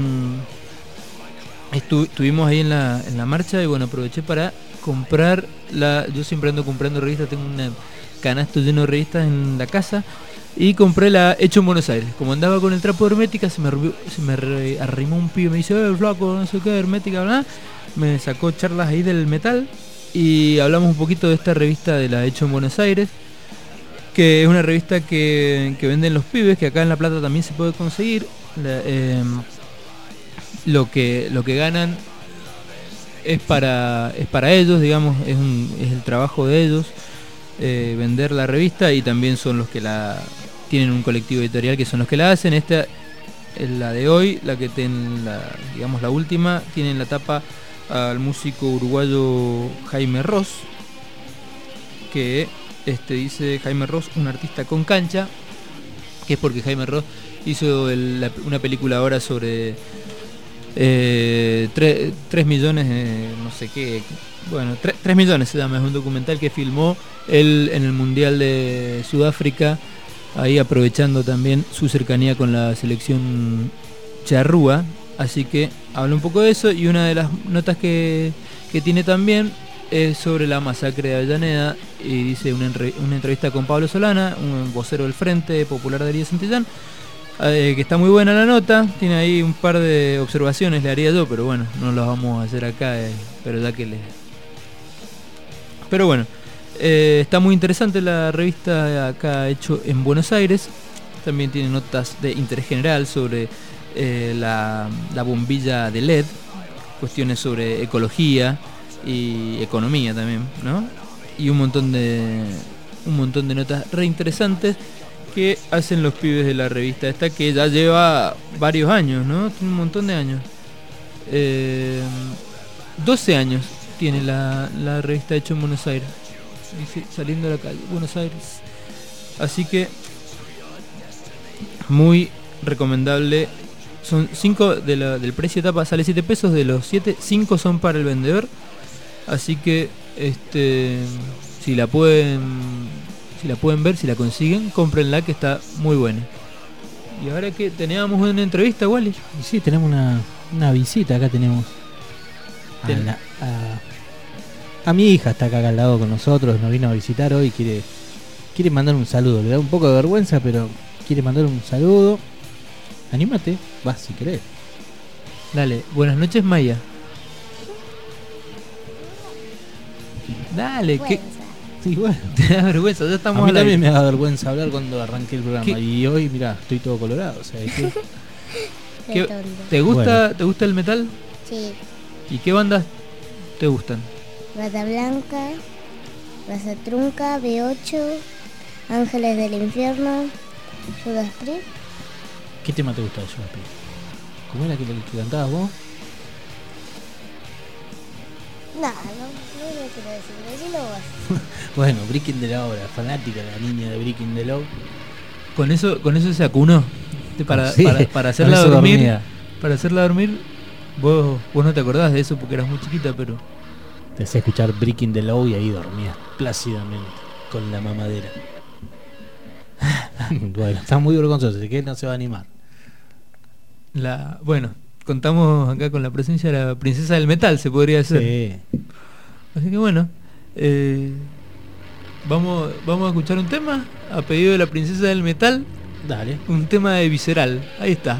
estu estuvimos ahí en la, en la marcha, y bueno, aproveché para comprar la. Yo siempre ando comprando revistas, tengo un canasto lleno de revistas en la casa. Y compré la Hecho en Buenos Aires. Como andaba con el trapo de hermética, se me, se me arrimó un pibe, me dice, eh, flaco, no sé qué, hermética, bla. Me sacó charlas ahí del metal y hablamos un poquito de esta revista de la Hecho en Buenos Aires, que es una revista que, que venden los pibes, que acá en La Plata también se puede conseguir. La, eh, lo que lo que ganan es para es para ellos, digamos, es, un, es el trabajo de ellos. Eh, vender la revista, y también son los que la tienen un colectivo editorial que son los que la hacen. Esta es la de hoy, la que ten la, digamos la última, tiene en la tapa al músico uruguayo Jaime Ross, que este dice Jaime Ross, un artista con cancha, que es porque Jaime Ross hizo el, la, una película ahora sobre eh, tres millones, eh, no sé qué, bueno, tres millones se llama, es un documental que filmó él en el Mundial de Sudáfrica, ahí aprovechando también su cercanía con la selección charrúa, Así que habla un poco de eso, y una de las notas que, que tiene también es sobre la masacre de Avellaneda, y dice una, una entrevista con Pablo Solana, un vocero del Frente Popular de Ariel Santillán, eh, que está muy buena la nota, tiene ahí un par de observaciones, le haría yo, pero bueno, no las vamos a hacer acá, eh, pero ya que le... Pero bueno, eh, está muy interesante la revista acá hecho en Buenos Aires, también tiene notas de interés general sobre eh, la, la bombilla de L E D, cuestiones sobre ecología y economía también, ¿no? Y un montón de un montón de notas re interesantes que hacen los pibes de la revista esta, que ya lleva varios años, ¿no? Tiene un montón de años. Eh, doce años tiene la, la revista hecho en Buenos Aires. Dice, saliendo de la calle, Buenos Aires. Así que muy recomendable. Son cinco de la, del precio de tapa, sale siete pesos, de los siete, cinco son para el vendedor. Así que este si la pueden si la pueden ver, si la consiguen, cómprenla, que está muy buena. Y ahora que teníamos una entrevista, Wally. Y sí, tenemos una, una visita, acá tenemos a, Ten... la, a, a mi hija, está acá al lado con nosotros, nos vino a visitar hoy, quiere quiere mandar un saludo, le da un poco de vergüenza, pero quiere mandar un saludo. Anímate, vas si querés. Dale, buenas noches, Maya. Dale, que sí, bueno, te da vergüenza, ya estamos a mí al también aire. me da vergüenza hablar cuando arranqué el programa. ¿Qué? Y hoy, mirá, estoy todo colorado, o sea, ¿qué? ¿Qué, ¿Te gusta bueno. te gusta el metal? Sí. ¿Y qué bandas te gustan? Rata Blanca, Raza Trunca, B ocho, Ángeles del Infierno, Judas Priest. ¿Qué tema te gusta de Judas Priest? ¿Cómo era que, que cantabas vos? No, no, no lo quiero decir, decilo vos. Bueno, Breaking the Law, la fanática, la niña de Breaking the Law. Con eso, con eso se acunó. Para, sí, para, para hacerla eso dormir. Dormía. Para hacerla dormir, vos, vos no te acordás de eso porque eras muy chiquita, pero. Te hacía escuchar Breaking the Law y ahí dormías plácidamente con la mamadera. Bueno, está muy vergonzoso, así que no se va a animar. La, bueno, contamos acá con la presencia de la princesa del metal, se podría decir. Sí. Así que bueno, eh, vamos, vamos a escuchar un tema a pedido de la princesa del metal. Dale. Un tema de Visceral, ahí está.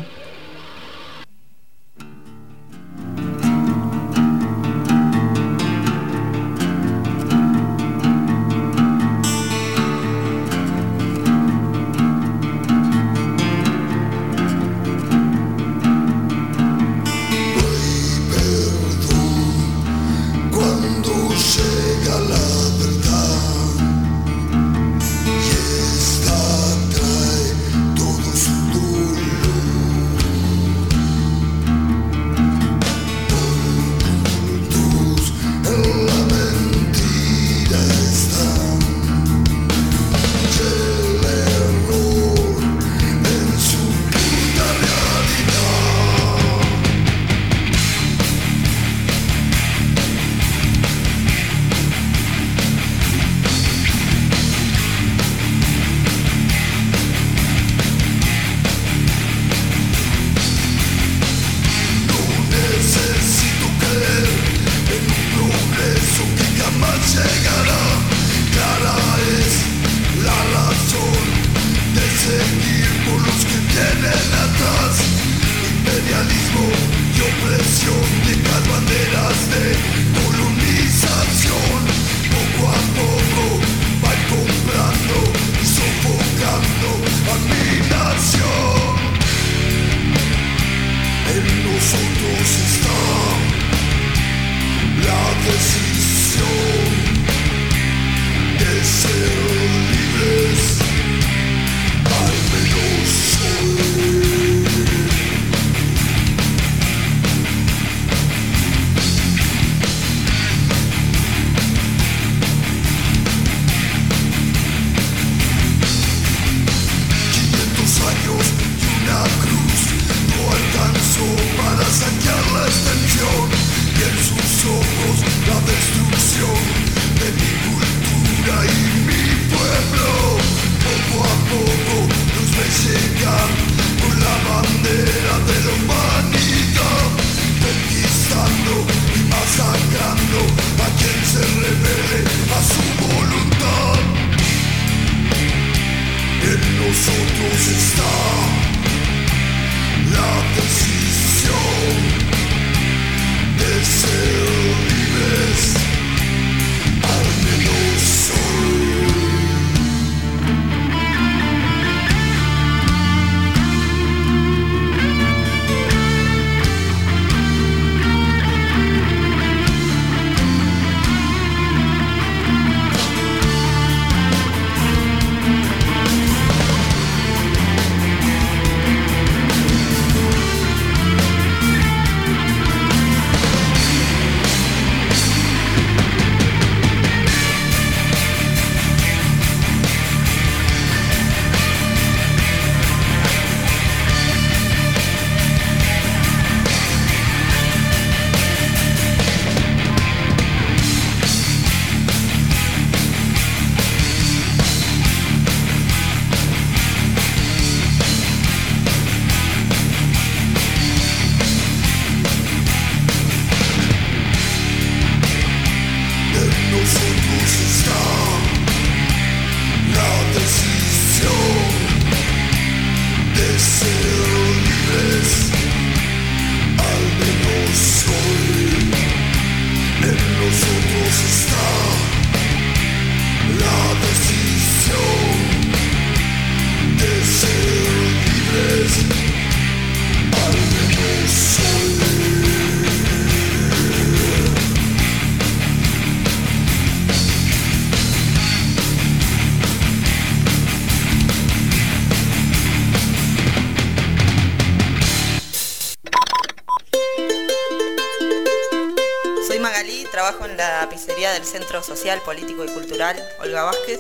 Magalí, trabajo en la pizzería del Centro Social, Político y Cultural Olga Vázquez.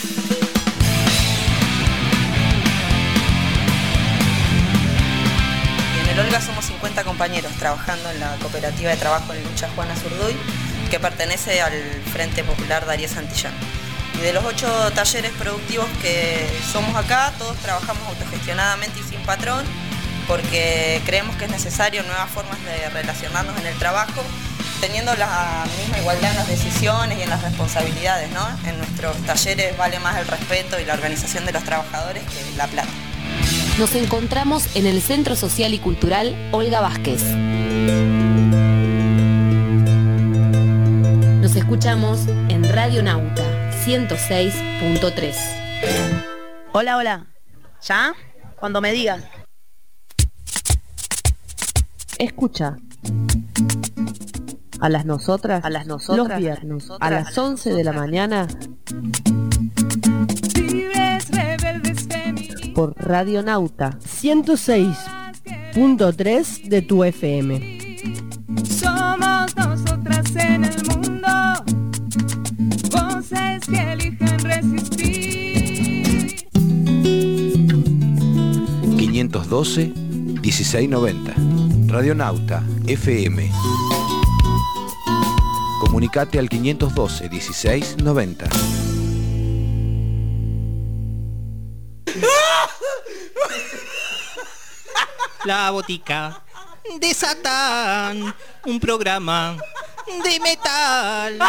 Y en el Olga somos cincuenta compañeros trabajando en la cooperativa de trabajo en lucha Juana Zurduy, que pertenece al Frente Popular Darío Santillán. Y de los ocho talleres productivos que somos acá, todos trabajamos autogestionadamente y sin patrón, porque creemos que es necesario nuevas formas de relacionarnos en el trabajo, teniendo la misma igualdad en las decisiones y en las responsabilidades, ¿no? En nuestros talleres vale más el respeto y la organización de los trabajadores que la plata. Nos encontramos en el Centro Social y Cultural Olga Vázquez. Nos escuchamos en Radio Nauta ciento seis punto tres. Hola, hola. ¿Ya? Cuando me digas. Escucha. A las nosotras, a las nosotras, los viernes, nosotras, a las once de la mañana, por Radio Nauta ciento seis punto tres de tu F M. Somos nosotras en el mundo, voces que eligen resistir. quinientos doce, dieciséis noventa. Radionauta F M. Comunicate al quinientos doce, dieciséis noventa. La botica de Satán, un programa de metal.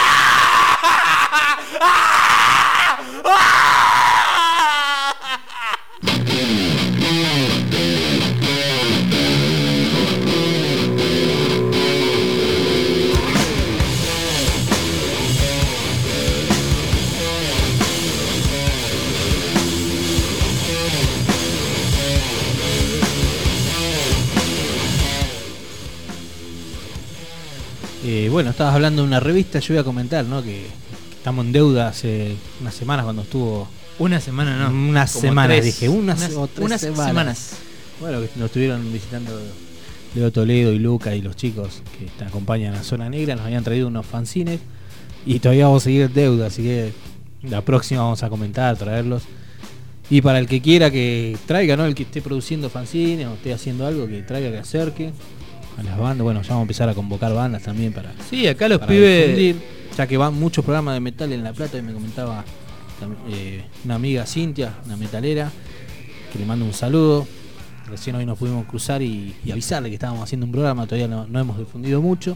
Eh, bueno, estabas hablando de una revista, yo voy a comentar, ¿no? Que, que estamos en deuda hace unas semanas cuando estuvo... Una semana, ¿no? Unas Como semanas, tres, dije, unas, unas, o tres unas semanas. semanas. Bueno, que nos estuvieron visitando Leo Toledo y Luca y los chicos que te acompañan a Zona Negra, nos habían traído unos fanzines y todavía vamos a seguir en deuda, así que la próxima vamos a comentar, traerlos. Y para el que quiera que traiga, ¿no? El que esté produciendo fanzines o esté haciendo algo, que traiga, que acerque a las bandas. Bueno, ya vamos a empezar a convocar bandas también para... Sí, acá los para pibes... difundir, ya que van muchos programas de metal en La Plata, y me comentaba eh, una amiga Cintia, una metalera, que le mando un saludo. Recién hoy nos pudimos cruzar y, y avisarle que estábamos haciendo un programa, todavía no, no hemos difundido mucho.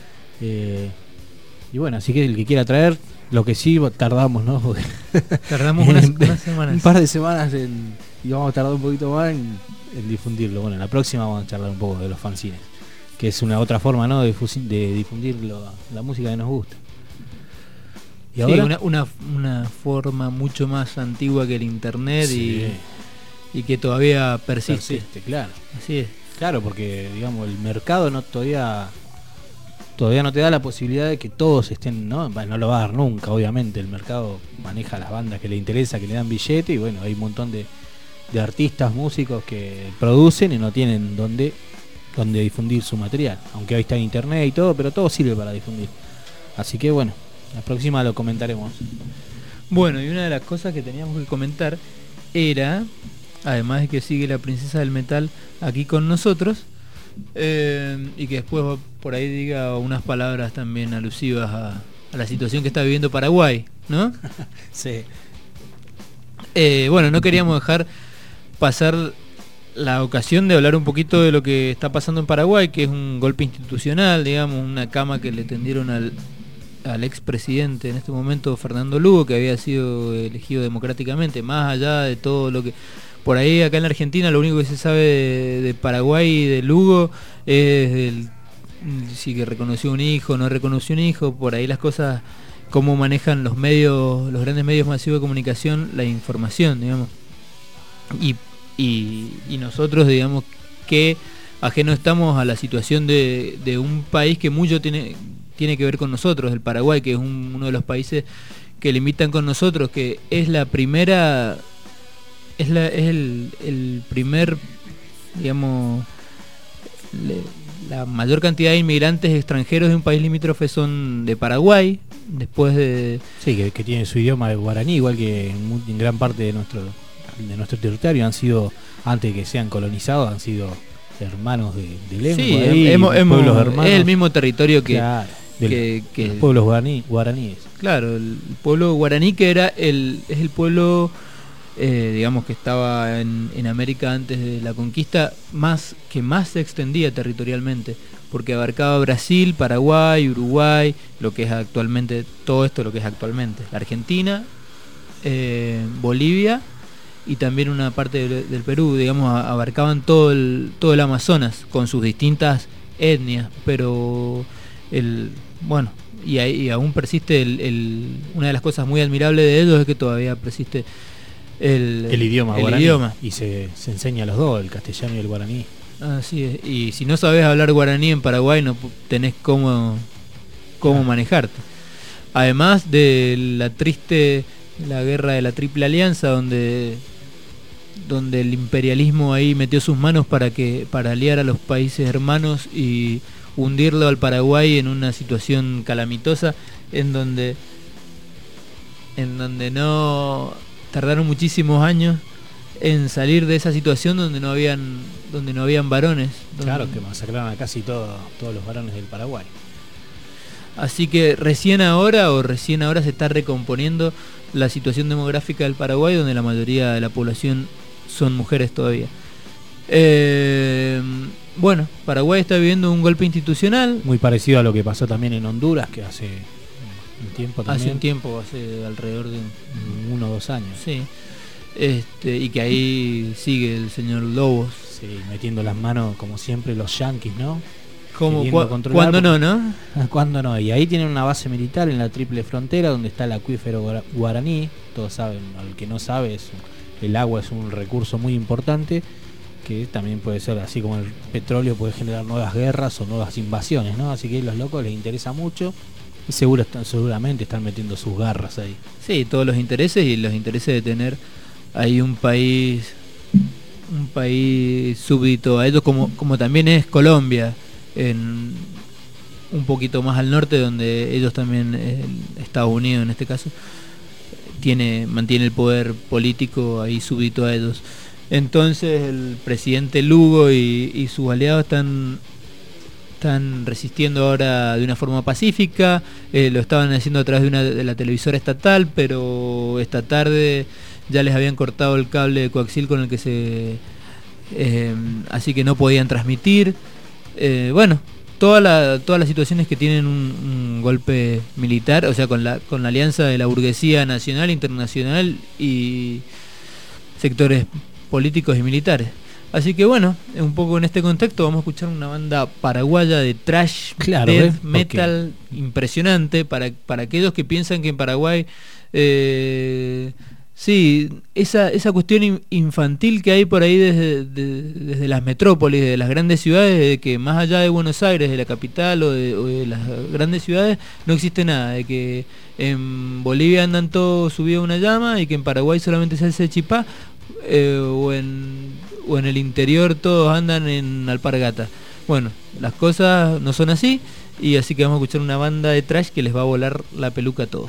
Eh, y bueno, así que el que quiera traer, lo que sí tardamos, ¿no? Porque tardamos unas, unas semanas. Un par de semanas en, y vamos a tardar un poquito más en, en difundirlo. Bueno, en la próxima vamos a charlar un poco de los fanzines, que es una otra forma, ¿no? de, difusi- de difundir lo, la música que nos gusta. Y sí, ahora una, una, una forma mucho más antigua que el internet. Sí. y, y que todavía persiste. Persiste, claro. Así es. Claro, porque digamos el mercado no todavía todavía no te da la posibilidad de que todos estén, ¿no? Bueno, no lo va a dar nunca, obviamente. El mercado maneja las bandas que le interesa, que le dan billete, y bueno, hay un montón de, de artistas, músicos que producen y no tienen dónde, dónde difundir su material. Aunque hoy está en internet y todo, pero todo sirve para difundir. Así que bueno, la próxima lo comentaremos. Bueno, y una de las cosas que teníamos que comentar era, además de que sigue la princesa del metal aquí con nosotros, eh, y que después por ahí diga unas palabras también alusivas a, a la situación que está viviendo Paraguay, ¿no? Sí. Eh, bueno, no queríamos dejar pasar la ocasión de hablar un poquito de lo que está pasando en Paraguay, que es un golpe institucional, digamos, una cama que le tendieron al, al expresidente en este momento, Fernando Lugo, que había sido elegido democráticamente, más allá de todo lo que... Por ahí acá en la Argentina lo único que se sabe de, de Paraguay y de Lugo es del, si que reconoció un hijo, no reconoció un hijo, por ahí las cosas, cómo manejan los medios, los grandes medios masivos de comunicación, la información, digamos. Y, y, y nosotros, digamos, que ajeno estamos a la situación de, de un país que mucho tiene, tiene que ver con nosotros, el Paraguay, que es un, uno de los países que limitan con nosotros, que es la primera... Es, la, es el, el primer, digamos, le, la mayor cantidad de inmigrantes extranjeros de un país limítrofe son de Paraguay, después de... Sí, que, que tiene su idioma de guaraní, igual que en, en gran parte de nuestro de nuestro territorio han sido, antes de que sean colonizados, han sido hermanos de, de lengua. Sí, ahí, hemos, hemos, pueblos hermanos. es el mismo territorio que... Claro, que, del, que los pueblos guaraní, guaraníes. Claro, el pueblo guaraní que era el es el pueblo, eh, digamos, que estaba en, en América antes de la conquista, más que más se extendía territorialmente, porque abarcaba Brasil, Paraguay, Uruguay, lo que es actualmente, todo esto lo que es actualmente, la Argentina, eh, Bolivia y también una parte del, del Perú, digamos, abarcaban todo el, todo el Amazonas con sus distintas etnias, pero el bueno, y, y aún persiste el, el, una de las cosas muy admirables de ellos es que todavía persiste el, el idioma el guaraní, idioma. Y se, se enseña a los dos, el castellano y el guaraní. Así es, y si no sabes hablar guaraní en Paraguay no tenés cómo, cómo ah. manejarte. Además de la triste, la guerra de la Triple Alianza, donde donde el imperialismo ahí metió sus manos para que para aliar a los países hermanos y hundirlo al Paraguay en una situación calamitosa, en donde en donde no tardaron muchísimos años en salir de esa situación donde no habían donde no habían varones. Donde... Claro, que masacraron a casi todo, todos los varones del Paraguay. Así que recién ahora o recién ahora se está recomponiendo la situación demográfica del Paraguay, donde la mayoría de la población son mujeres todavía. Eh, bueno, Paraguay está viviendo un golpe institucional. Muy parecido a lo que pasó también en Honduras, que hace un tiempo también. Hace un tiempo, hace alrededor de uno o dos años. Sí. Este, y que ahí sigue el señor Lobos. Sí, metiendo las manos como siempre los yanquis, ¿no? Como cu cuando no, ¿no? Cuando no. Y ahí tienen una base militar en la triple frontera donde está el acuífero guaraní. Todos saben, al que no sabe, es, el agua es un recurso muy importante que también puede ser, así como el petróleo, puede generar nuevas guerras o nuevas invasiones, ¿no? Así que a los locos les interesa mucho y seguro están, seguramente están metiendo sus garras ahí. Sí, todos los intereses y los intereses de tener ahí un país un país súbdito a ellos, como, como también es Colombia, en un poquito más al norte, donde ellos también, eh, Estados Unidos en este caso, tiene mantiene el poder político ahí súbdito a ellos. Entonces el presidente Lugo y, y sus aliados están están resistiendo ahora de una forma pacífica. Eh, lo estaban haciendo a través de una de la televisora estatal, pero esta tarde ya les habían cortado el cable de coaxil con el que se eh, así que no podían transmitir. Eh, bueno, toda la, todas las situaciones que tienen un, un golpe militar, o sea, con la con la alianza de la burguesía nacional, internacional y sectores políticos y militares. Así que bueno, un poco en este contexto vamos a escuchar una banda paraguaya de thrash, claro, death ¿eh? metal impresionante para, para aquellos que piensan que en Paraguay eh, sí, esa, esa cuestión infantil que hay por ahí desde, de, desde las metrópolis, de las grandes ciudades, de que más allá de Buenos Aires, de la capital o de, o de las grandes ciudades, no existe nada, de que en Bolivia andan todos subidos a una llama y que en Paraguay solamente se hace chipá, eh, o, en, o en el interior todos andan en alpargata. Bueno, las cosas no son así, y así que vamos a escuchar una banda de thrash que les va a volar la peluca a todos.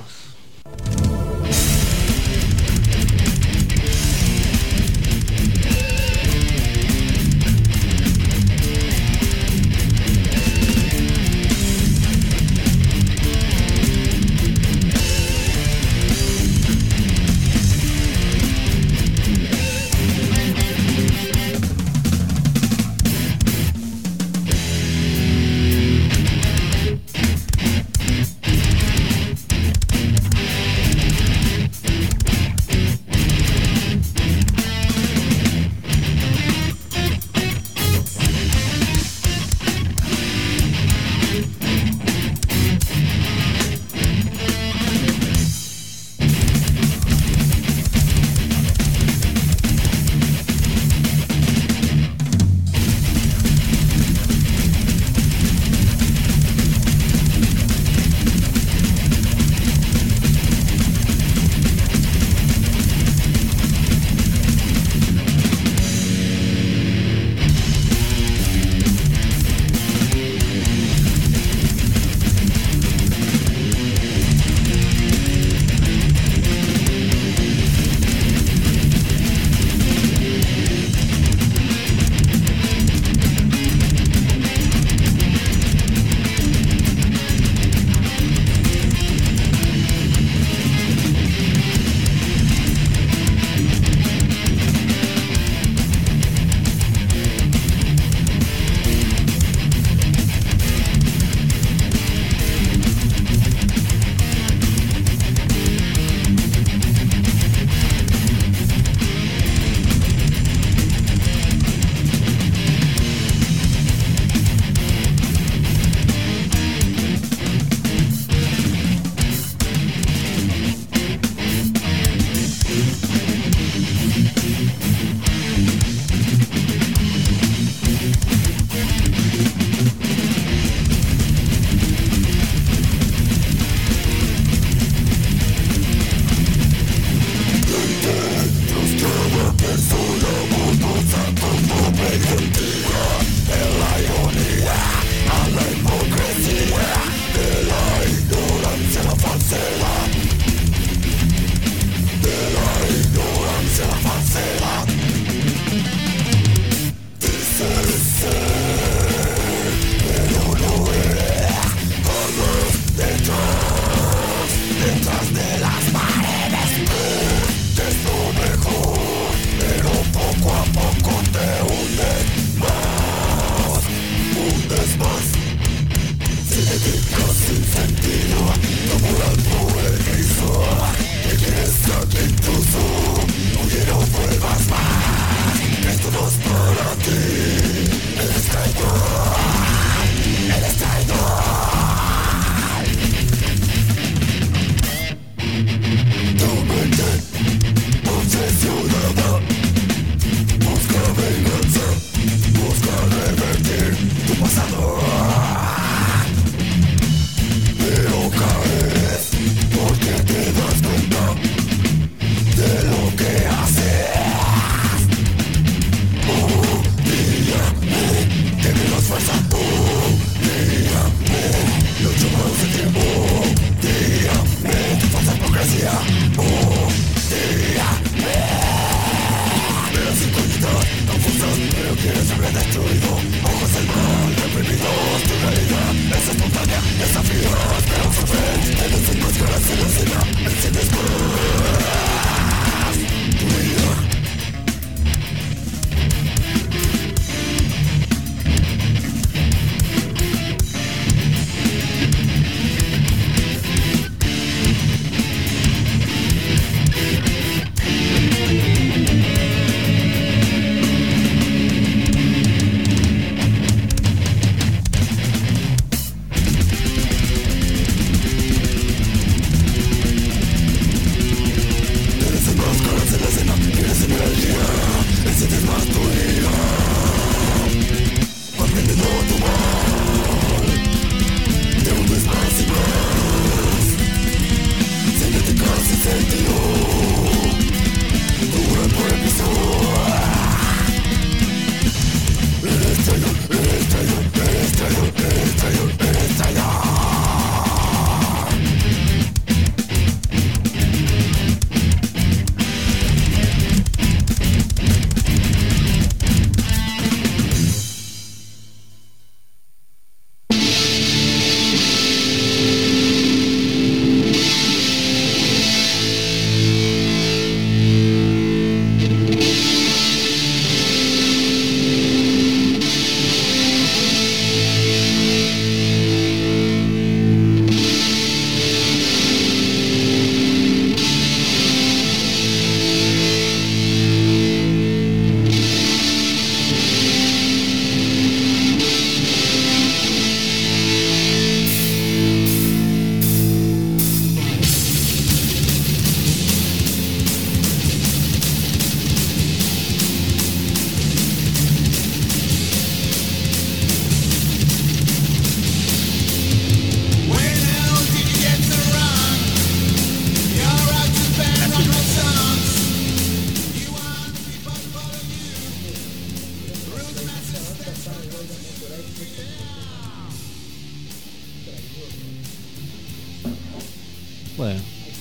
Bueno,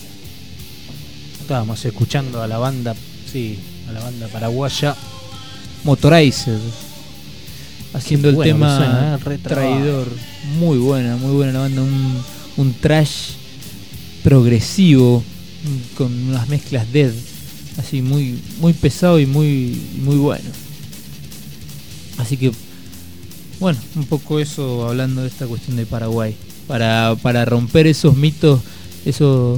estábamos escuchando a la banda, sí, a la banda paraguaya Motorized, haciendo el bueno tema suena, ¿eh? Traidor. Muy buena, muy buena la banda, un, un trash progresivo con unas mezclas dead, así muy muy pesado y muy muy bueno. Así que bueno, un poco eso hablando de esta cuestión de Paraguay, para para romper esos mitos, esos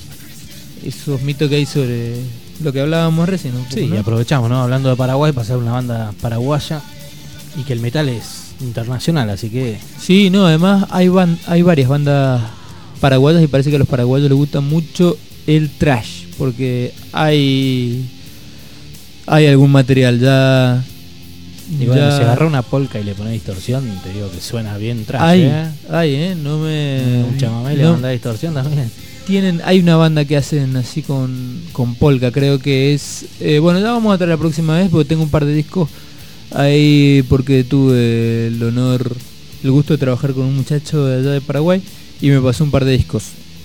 esos mitos que hay sobre lo que hablábamos recién, un poco, sí, ¿no? y aprovechamos, ¿no? Hablando de Paraguay, pasar una banda paraguaya y que el metal es internacional, así que sí, no, además hay ban hay varias bandas paraguayas y parece que a los paraguayos les gusta mucho el trash, porque hay hay algún material ya. Y bueno, ya... si agarra una polka y le pone distorsión, te digo que suena bien trash, ay, ¿eh? Ay, eh, no me... Un chamamé no... le manda distorsión también. Tienen, hay una banda que hacen así con, con polka, creo que es... Eh, bueno, ya vamos a traer la próxima vez porque tengo un par de discos ahí, porque tuve el honor, el gusto de trabajar con un muchacho de allá de Paraguay y me pasó un par de discos.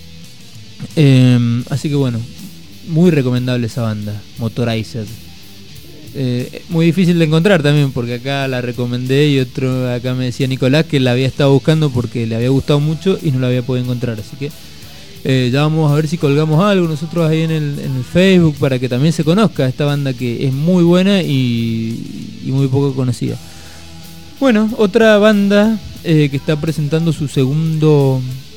Eh, así que bueno, muy recomendable esa banda, Motorized. Eh, muy difícil de encontrar también, porque acá la recomendé y otro acá me decía Nicolás que la había estado buscando porque le había gustado mucho y no la había podido encontrar, así que eh, ya vamos a ver si colgamos algo nosotros ahí en el, en el Facebook para que también se conozca esta banda que es muy buena y, y muy poco conocida. Bueno, otra banda eh, que está presentando su segundo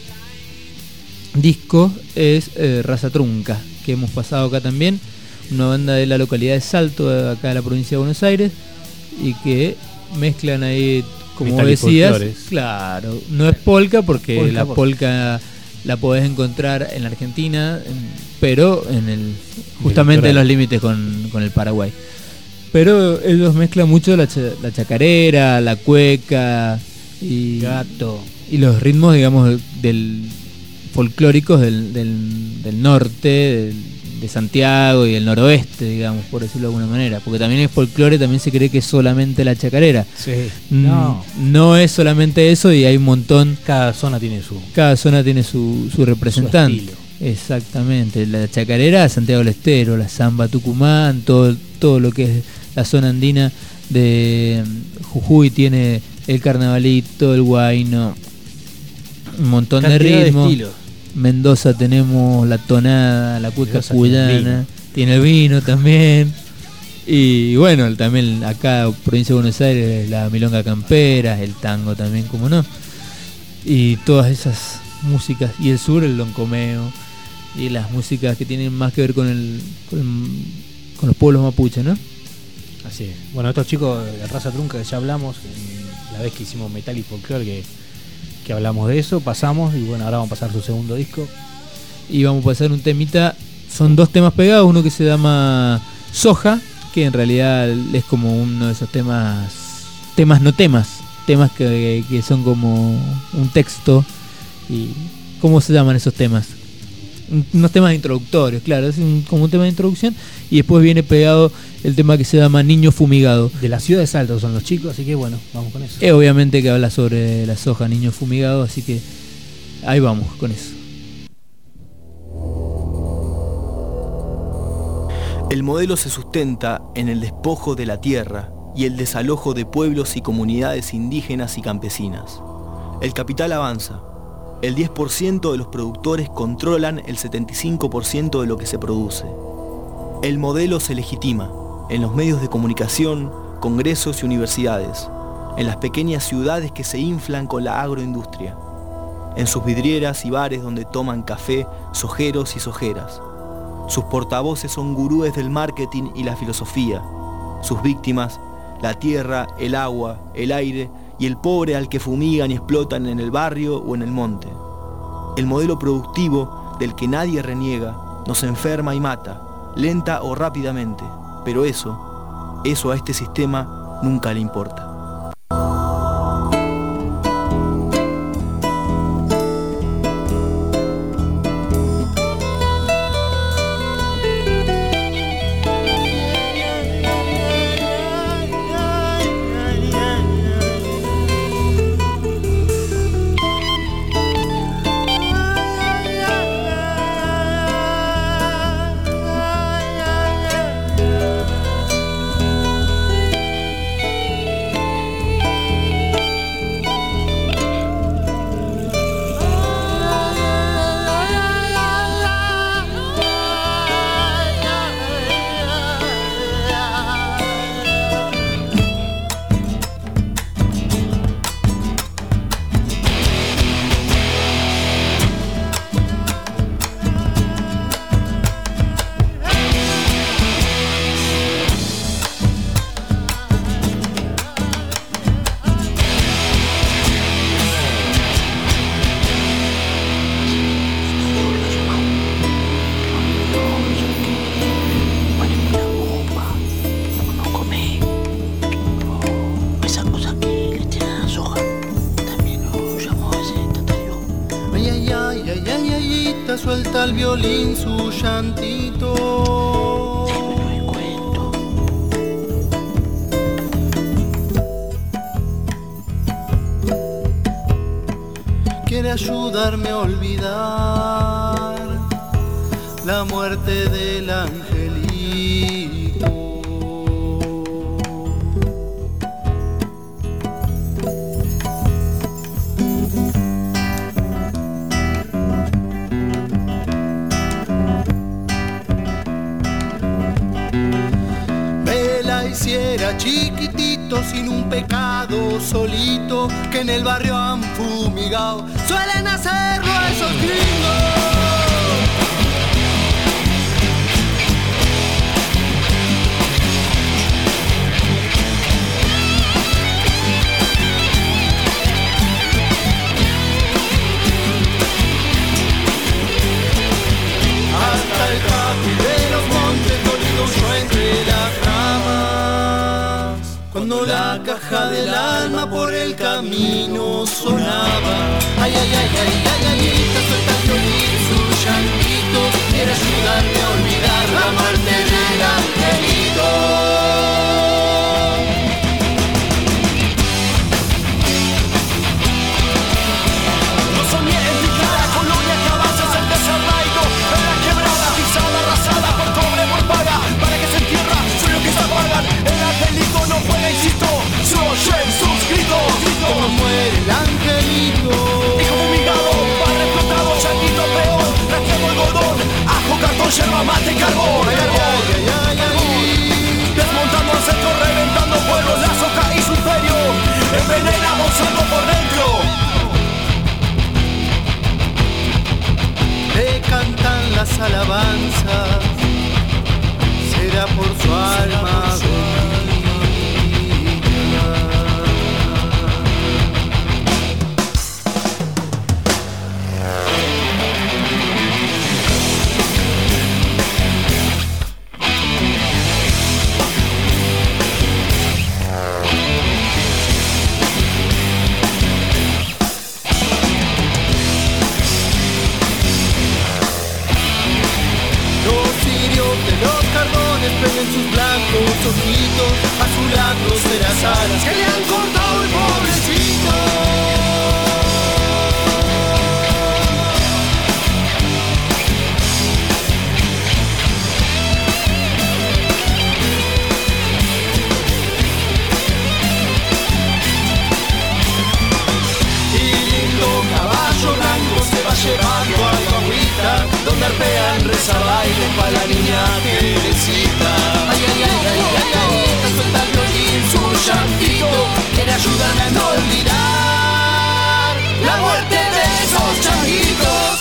disco es eh, Raza Trunca, que hemos pasado acá también, una banda de la localidad de Salto, acá de la provincia de Buenos Aires, y que mezclan ahí, como Metal y decías, folclores. claro, no es polka porque Polka, la por- polka la podés encontrar en la Argentina, en- pero en el justamente en litoral. los límites con, con el Paraguay. Pero ellos mezclan mucho la, cha- la chacarera, la cueca y, Gato. y los ritmos, digamos, del folclóricos del, del, del norte, del- de Santiago y del noroeste, digamos, por decirlo de alguna manera. Porque también el folclore también se cree que es solamente la chacarera. Sí. Mm, No. no es solamente eso y hay un montón. Cada zona tiene su. Cada zona tiene su, su representante. estilo. Exactamente. La chacarera, Santiago del Estero, la samba Tucumán, todo, todo lo que es la zona andina de Jujuy tiene el carnavalito, el guayno, un montón de Cantidad de ritmos. estilos. Mendoza tenemos la tonada, la cueca Mendoza tiene el cuyana, vino. tiene el vino también. Y bueno, también acá, provincia de Buenos Aires, la milonga campera, el tango también, como no. Y todas esas músicas. Y el sur, el loncomeo. Y las músicas que tienen más que ver con el con, con los pueblos mapuches, ¿no? Así es. Bueno, estos chicos de Raza Trunca que ya hablamos, en la vez que hicimos Metal y Folklore, que, que hablamos de eso, pasamos y bueno, ahora vamos a pasar su segundo disco. Y vamos a pasar un temita, son dos temas pegados, uno que se llama Soja, que en realidad es como uno de esos temas, temas no temas, temas que, que son como un texto. ¿Y cómo se llaman esos temas? Unos temas introductorios, claro, es un, como un tema de introducción. Y después viene pegado el tema que se llama Niño Fumigado. De la ciudad de Salto son los chicos, así que bueno, vamos con eso. Es obviamente que habla sobre la soja, Niño Fumigado, así que ahí vamos con eso. El modelo se sustenta en el despojo de la tierra y el desalojo de pueblos y comunidades indígenas y campesinas. El capital avanza. El diez por ciento de los productores controlan el setenta y cinco por ciento de lo que se produce. El modelo se legitima en los medios de comunicación, congresos y universidades, en las pequeñas ciudades que se inflan con la agroindustria, en sus vidrieras y bares donde toman café sojeros y sojeras. Sus portavoces son gurúes del marketing y la filosofía. Sus víctimas, la tierra, el agua, el aire y el pobre al que fumigan y explotan en el barrio o en el monte. El modelo productivo del que nadie reniega nos enferma y mata, lenta o rápidamente, pero eso, eso a este sistema nunca le importa. Suelta el violín su llantito. Quiere ayudarme a olvidar la muerte del angelito. Hiciera chiquitito sin un pecado solito que en el barrio han fumigado. Suelen hacerlo esos gringos. música del alma por el camino sonaba. Ay, ay, ay, ay, ay, ay, esta suelta el violín, su llanquito quiere ayudarme a olvidar la muerte del angelito. Lo soñé en mi cara, colonia que avanza hacia el desarraigo, en la quebrada, pisada, arrasada por cobre, por paga, para que se entierra, sueños que se apagan. El angelito no juega, insisto, se oyen sus gritos. Como muere el angelito, hijo fumigado, padre explotado, changuito peor, raqueado algodón, ajo, cartón, yerba mate, carbón. Ay, ay, ay, ay, ay, desmontando al centro, reventando pueblos, la soja y su imperio, envenenamos algo por dentro. Le cantan las alabanzas, será por su alma bendita. Los carbones peguen sus blancos ojitos, azulados de las alas que le han cortado el pobrecito. Y lindo caballo blanco se va llevando a la agüita, donde arpean reza baile pa' la niña que necesita. Ay, ay, ay, ay, ay, ay, esta suelta el violín, su llantito quiere ayudarme a no olvidar la muerte de esos changuitos.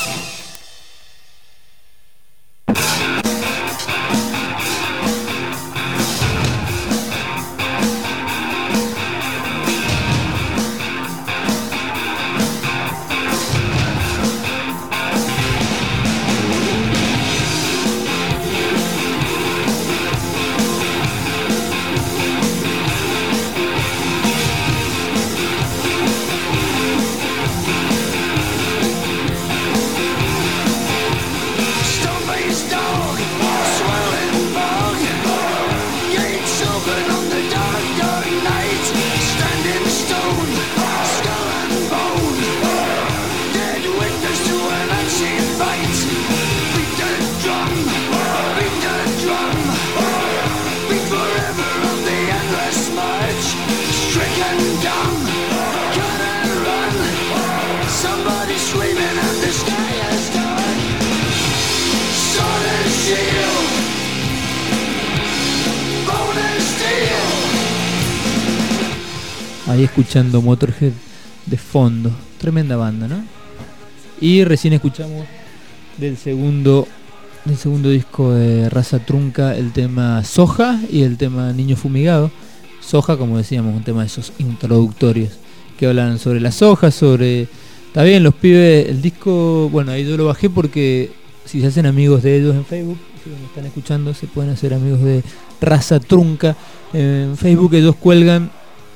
Ahí escuchando Motorhead de fondo, tremenda banda, ¿no? Y recién escuchamos del segundo del segundo disco de Raza Trunca el tema Soja y el tema Niño Fumigado. Soja, como decíamos, un tema de esos introductorios que hablan sobre la soja, sobre... Está bien, los pibes, el disco, bueno, ahí yo lo bajé porque si se hacen amigos de ellos en Facebook, si me están escuchando, se pueden hacer amigos de Raza Trunca en Facebook. Ellos cuelgan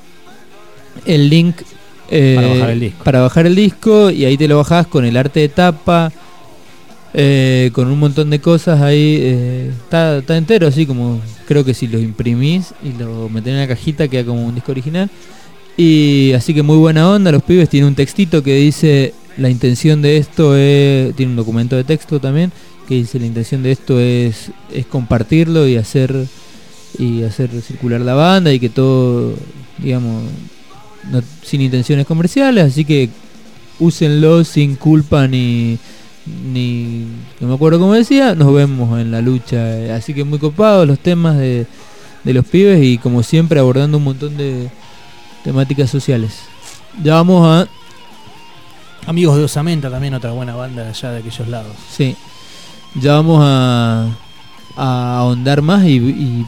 el link eh, para bajar el disco para bajar el disco y ahí te lo bajás con el arte de tapa, eh, con un montón de cosas ahí. eh, está, está entero, así como creo que si lo imprimís y lo metés en la cajita queda como un disco original. Y así que muy buena onda, los pibes. Tienen un textito que dice la intención de esto es, tiene un documento de texto también que dice la intención de esto es, es compartirlo y hacer y hacer circular la banda y que todo, digamos, no, sin intenciones comerciales, así que úsenlo sin culpa ni ni no me acuerdo cómo decía, nos vemos en la lucha. Así que muy copados los temas de, de los pibes y como siempre abordando un montón de temáticas sociales. Ya vamos a Amigos de Osamenta, también otra buena banda de allá de aquellos lados. Sí, ya vamos a, a ahondar más y, y,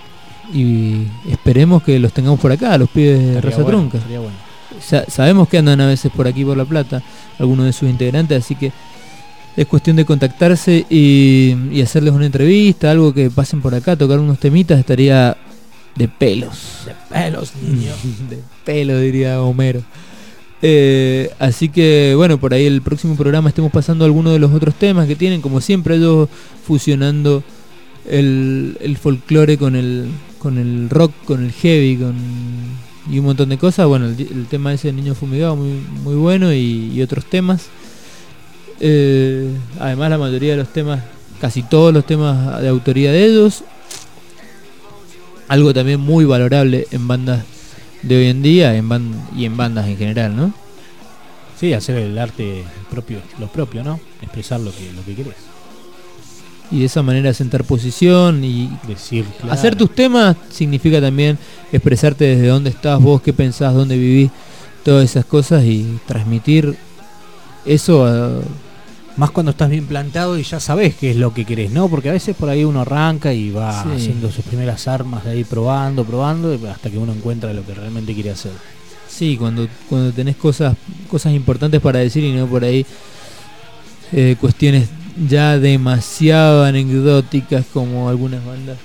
y esperemos que los tengamos por acá, los pibes de Raza bueno, Trunca. bueno. Sa- sabemos que andan a veces por aquí por La Plata, algunos de sus integrantes, así que es cuestión de contactarse y, y hacerles una entrevista, algo que pasen por acá, tocar unos temitas, estaría de pelos. De pelos, niño. De pelo, diría Homero. Eh, así que bueno, por ahí el próximo programa estemos pasando algunos de los otros temas que tienen, como siempre ellos fusionando el, el folclore con el, con el rock, con el heavy, con y un montón de cosas. Bueno, el, el tema ese de Niño Fumigado muy, muy bueno y, y otros temas. Eh, además la mayoría de los temas, casi todos los temas de autoría de ellos. Algo también muy valorable en bandas de hoy en día en band y en bandas en general, ¿no? Sí, hacer el arte propio, lo propio, ¿no? Expresar lo que, lo que querés. Y de esa manera sentar posición y decir, claro. Hacer tus temas significa también expresarte desde dónde estás vos, qué pensás, dónde vivís, todas esas cosas y transmitir eso a... Más cuando estás bien plantado y ya sabés qué es lo que querés, ¿no? Porque a veces por ahí uno arranca y va sí. haciendo sus primeras armas de ahí probando, probando, hasta que uno encuentra lo que realmente quiere hacer. Sí, cuando, cuando tenés cosas, cosas importantes para decir y no por ahí eh, cuestiones ya demasiado anecdóticas como algunas bandas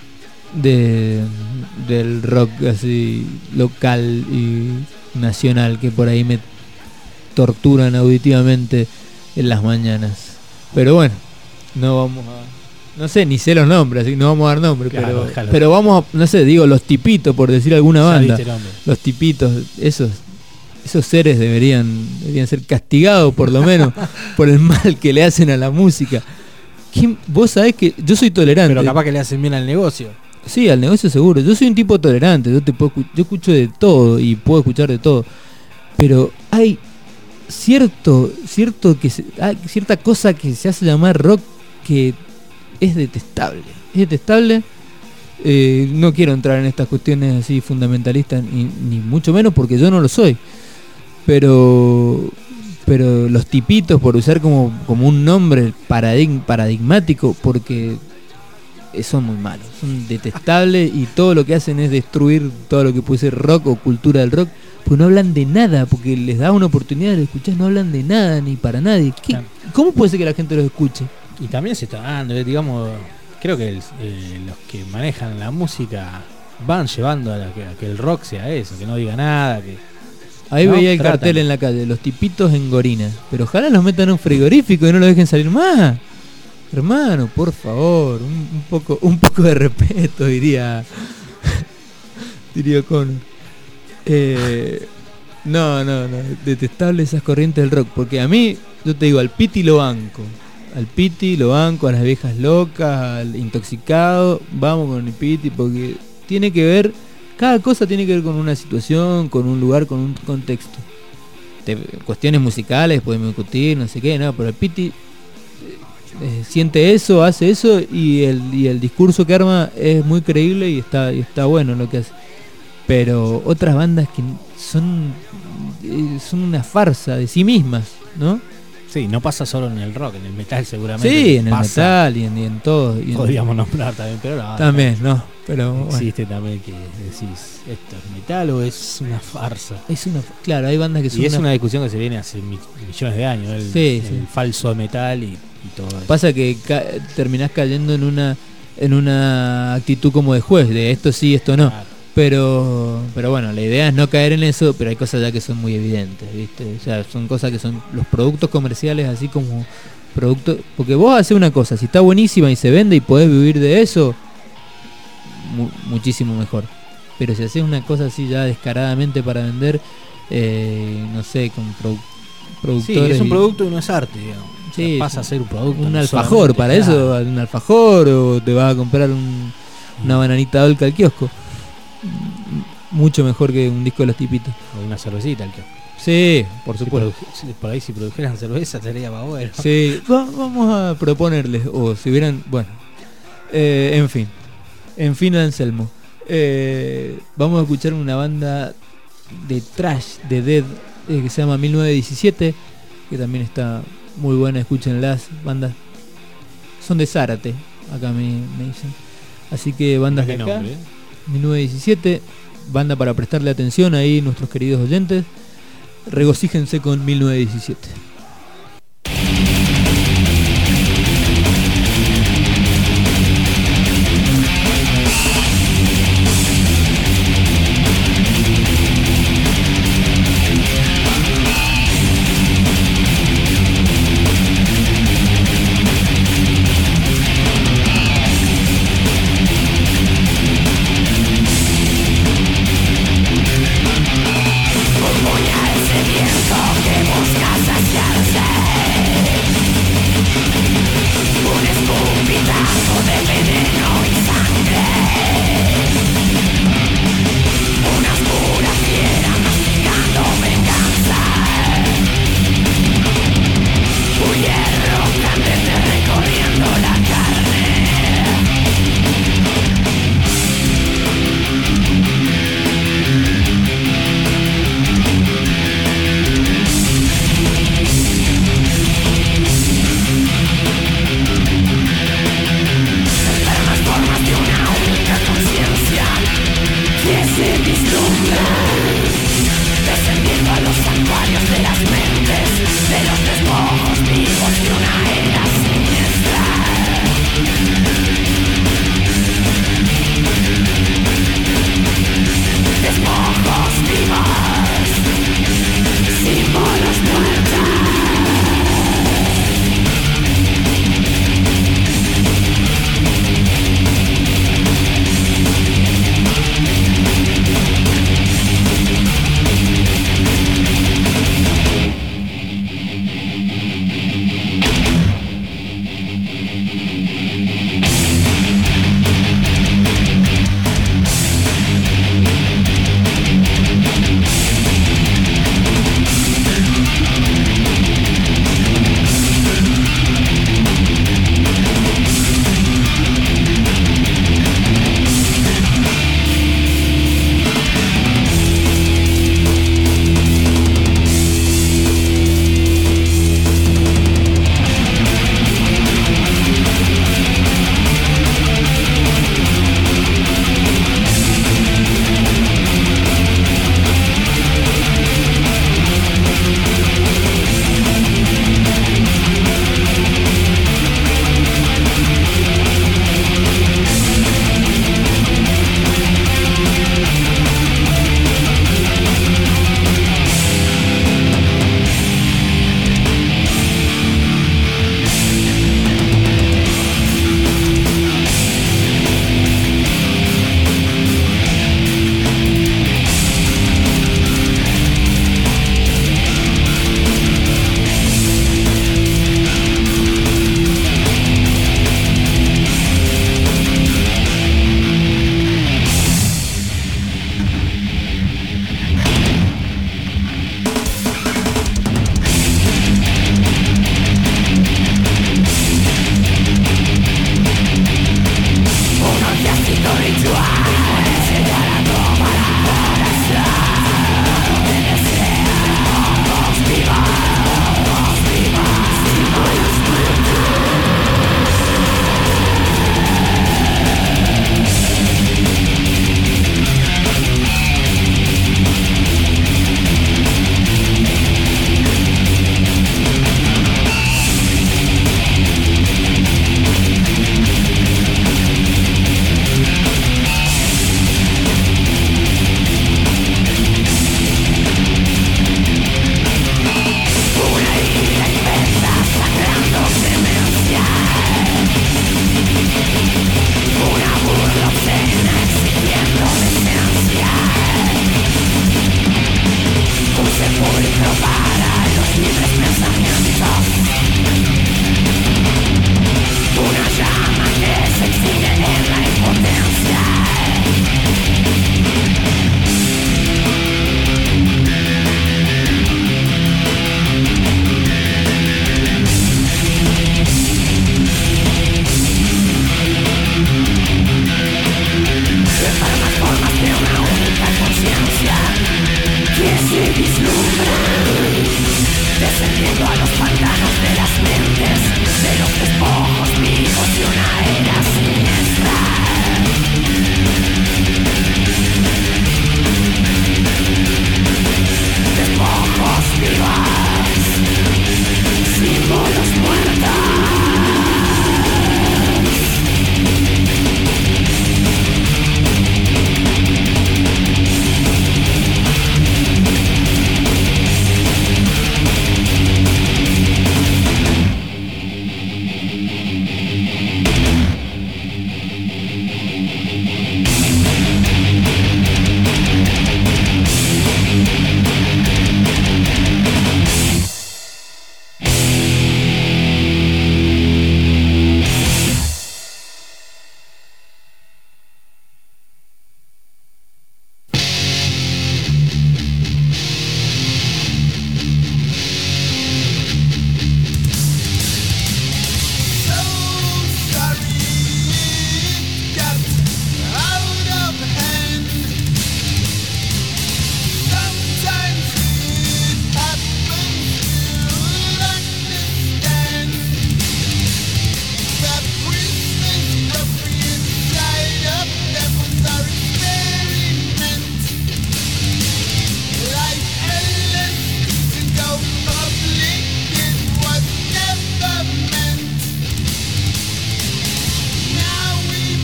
de del rock así local y nacional que por ahí me torturan auditivamente en las mañanas. Pero bueno, no vamos a... No sé, ni sé los nombres, así que no vamos a dar nombres, claro, pero, déjalo. Pero vamos a, no sé, digo, los tipitos, por decir alguna banda. Los tipitos, esos esos seres deberían, deberían ser castigados por lo menos por el mal que le hacen a la música. ¿Quién, vos sabés que yo soy tolerante. Pero capaz que le hacen bien al negocio. Sí, al negocio seguro. Yo soy un tipo tolerante, yo, te puedo, yo escucho de todo y puedo escuchar de todo. Pero hay... cierto cierto que se, hay cierta cosa que se hace llamar rock que es detestable es detestable eh, no quiero entrar en estas cuestiones así fundamentalistas ni, ni mucho menos porque yo no lo soy, pero pero los tipitos, por usar como, como un nombre paradigm, paradigmático, porque son muy malos, son detestables y todo lo que hacen es destruir todo lo que puede ser rock o cultura del rock. Pues no hablan de nada, porque les da una oportunidad de escuchar, no hablan de nada ni para nadie. ¿Qué, ¿Cómo puede ser que la gente los escuche? Y también se está dando, digamos, creo que el, eh, los que manejan la música van llevando a, la, a que el rock sea eso, que no diga nada. Que Ahí ¿no? veía el Tratan. cartel en la calle, los tipitos en Gorina. Pero ojalá los metan en un frigorífico y no los dejen salir más. Hermano, por favor, un, un poco un poco de respeto, diría diría Conor. Eh, no, no, no, detestable esas corrientes del rock, porque a mí, yo te digo, al Piti lo banco, al Piti lo banco, a las viejas locas, al intoxicado, vamos con el Piti, porque tiene que ver, cada cosa tiene que ver con una situación, con un lugar, con un contexto. Te, cuestiones musicales podemos discutir, no sé qué, no, pero el Piti eh, siente eso, hace eso y el, y el discurso que arma es muy creíble y está, y está bueno lo que hace. Pero otras bandas que son son una farsa de sí mismas, ¿no? Sí, no pasa solo en el rock, en el metal seguramente. Sí, en pasa. el metal y en, y en todo. Y en podríamos nombrar también, pero no. También, no. Pero bueno. Existe también que decís, ¿esto es metal o es una farsa? Es una, claro, hay bandas que son y es una... una discusión que se viene hace mi, millones de años, el, sí, el sí. falso metal y, y todo eso. Pasa que ca terminás cayendo en una en una actitud como de juez, de esto sí, esto no. Claro. Pero pero bueno, la idea es no caer en eso, pero hay cosas ya que son muy evidentes, ¿viste? O sea, son cosas que son los productos comerciales, así como productos, porque vos haces una cosa, si está buenísima y se vende y podés vivir de eso, mu muchísimo mejor. Pero si haces una cosa así ya descaradamente para vender, eh, no sé, con produ productores. Sí, es un y... producto y no es arte, digamos. Sí, o sea, pasa a ser un producto. Un no alfajor, para claro. eso, un alfajor, o te vas a comprar un, una bananita dolca al kiosco. Mucho mejor que un disco de los tipitos. O una cervecita al kiosco. Sí, por supuesto. Si por ahí si produjeran cerveza sería más bueno. Sí, va, vamos a proponerles, o si hubieran, bueno, eh, en fin, en fin, Anselmo. Eh, vamos a escuchar una banda de thrash, de death, eh, que se llama mil novecientos diecisiete, que también está muy buena, escúchenlas, bandas, son de Zárate, acá me, me dicen. Así que bandas de acá, nombre, eh? mil novecientos diecisiete, banda para prestarle atención ahí nuestros queridos oyentes. Regocíjense con mil novecientos diecisiete.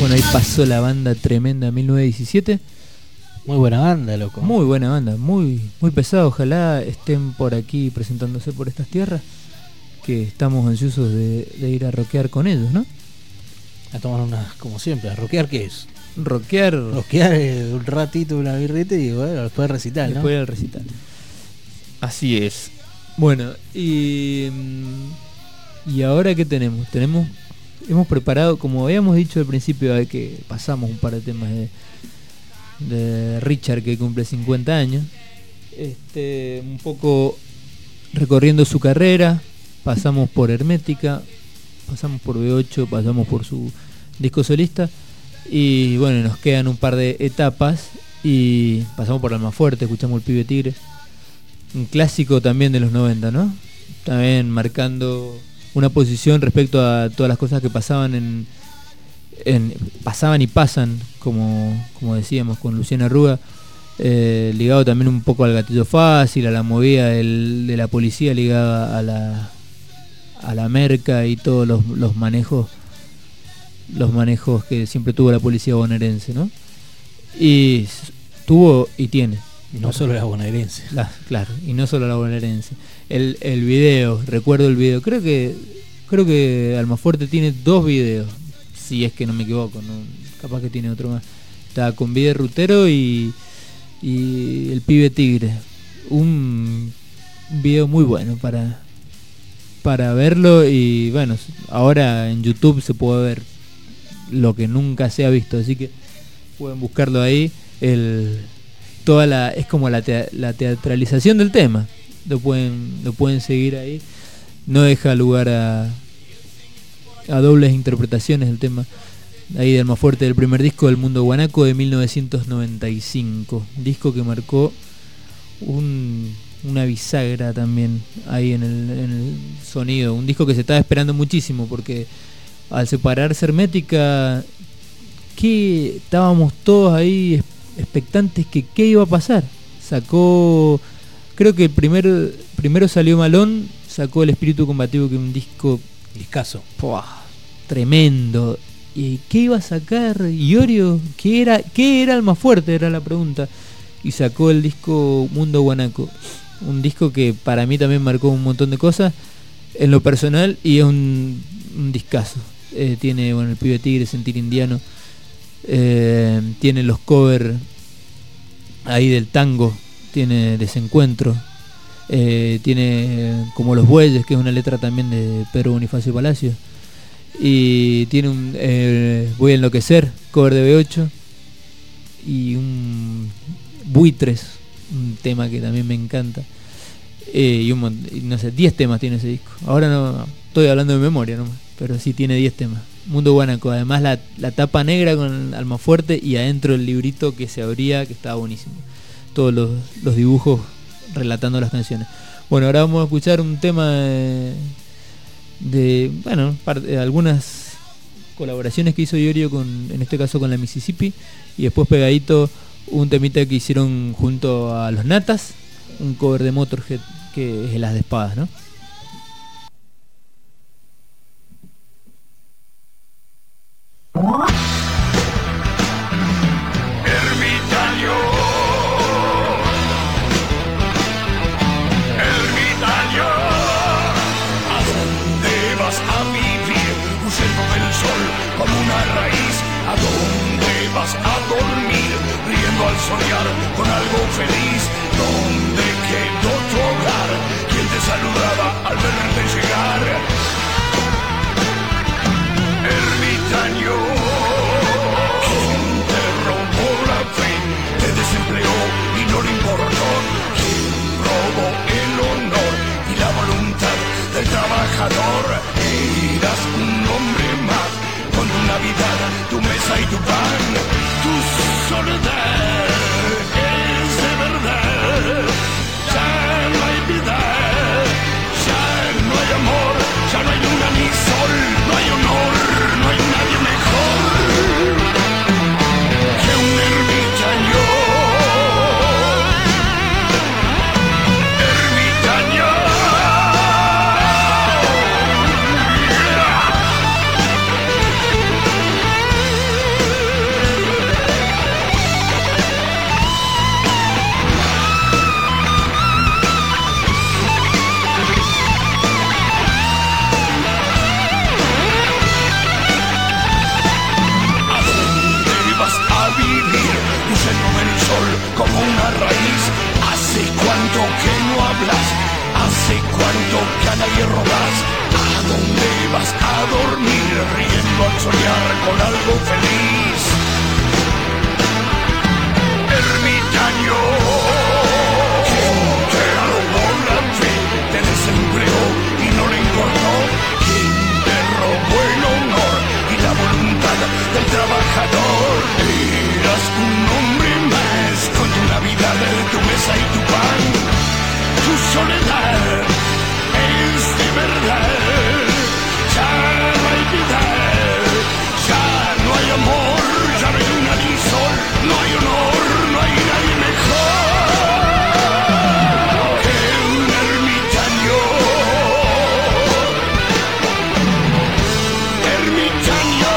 Bueno, ahí pasó la banda tremenda mil novecientos diecisiete. Muy buena banda, loco. Muy buena banda, muy muy pesada. Ojalá estén por aquí presentándose por estas tierras, que estamos ansiosos de, de ir a rockear con ellos, ¿no? A tomar unas, como siempre, ¿a rockear qué es? Rockear. Rockear eh, un ratito, una birrita y bueno, después recital, ¿no? Después del recital. Así es. Bueno, y... ¿Y ahora qué tenemos? Tenemos... Hemos preparado, como habíamos dicho al principio, de que pasamos un par de temas de, de Richard, que cumple cincuenta años. Este, un poco recorriendo su carrera. Pasamos por Hermética, pasamos por B ocho, pasamos por su disco solista. Y bueno, nos quedan un par de etapas. Y pasamos por Almafuerte, escuchamos El Pibe Tigre. Un clásico también de los noventa, ¿no? También marcando una posición respecto a todas las cosas que pasaban en, en pasaban y pasan, como, como decíamos con Luciana Arruga, eh, ligado también un poco al gatillo fácil, a la movida del, de la policía ligada a la a la merca y todos los, los manejos los manejos que siempre tuvo la policía bonaerense, ¿no? Y tuvo y tiene. Y no solo la bonaerense. La, claro, y no solo la bonaerense. El, el video, recuerdo el video. Creo que creo que Almafuerte tiene dos videos, si es que no me equivoco, ¿no? Capaz que tiene otro más. Está con Vide Rutero y, y El Pibe Tigre. Un video muy bueno para, para verlo. Y bueno, ahora en YouTube se puede ver lo que nunca se ha visto, así que pueden buscarlo ahí. El... toda la es como la, te, la teatralización del tema, lo pueden lo pueden seguir ahí, no deja lugar a a dobles interpretaciones del tema ahí de Almafuerte, del primer disco del Mundo Guanaco de mil novecientos noventa y cinco, disco que marcó un, una bisagra también ahí en el, en el sonido, un disco que se estaba esperando muchísimo porque al separarse Hermética, que estábamos todos ahí expectantes que qué iba a pasar. Sacó, creo que el primer, primero salió Malón, sacó El Espíritu Combativo, que es un disco discazo, tremendo. ¿Y qué iba a sacar Iorio? ¿Qué era, qué era Almafuerte? Era la pregunta. Y sacó el disco Mundo Guanaco, un disco que para mí también marcó un montón de cosas en lo personal y es un, un discazo. Eh, tiene, bueno, El Pibe Tigre, Sentir Indiano. Eh, tiene los covers ahí del tango, tiene Desencuentro, eh, tiene Como los Bueyes, que es una letra también de Pedro Bonifacio Palacio, y tiene un eh, Voy a Enloquecer, cover de B ocho, y un Buitres, un tema que también me encanta, eh, y un no sé, diez temas tiene ese disco. Ahora no estoy hablando de memoria nomás, pero sí tiene diez temas. Mundo Guanaco, además la, la tapa negra con Almafuerte y adentro el librito que se abría, que estaba buenísimo. Todos los, los dibujos relatando las canciones. Bueno, ahora vamos a escuchar un tema de, de bueno, parte, algunas colaboraciones que hizo Iorio con, en este caso con la Mississippi, y después pegadito un temita que hicieron junto a los Natas, un cover de Motorhead que es Las de Espadas, ¿no? Ermitaño, ermitaño, ¿a dónde vas a vivir? Huyendo del sol como una raíz. ¿A dónde vas a dormir? Riendo al soñar con algo feliz. ¿Dónde quedó tu hogar? ¿Quién te saludaba al verte llegar? Ermitaño, ¿quién te robó la fe? Te desempleó y no le importó. ¿Quién robó el honor y la voluntad del trabajador? Eras un hombre más, con tu Navidad, tu mesa y tu pan. Tu soledad es de verdad. Ya no hay vida, ya no hay amor, ya no hay luna ni sol, no hay honor. No hay nadie mejor que un ermitaño. Ermitaño. hierro das. ¿A dónde vas a dormir? Riendo al soñar con algo feliz. Ermitaño, quien te robó la fe, te desempleó y no le importó. Quien te robó el honor y la voluntad del trabajador. Eras un hombre más con tu Navidad, tu mesa y tu pan. Tu soledad es de verdad. Ya no hay piedad, ya no hay amor, ya no hay luna ni sol, no hay honor, no hay nadie mejor que un ermitaño. Ermitaño.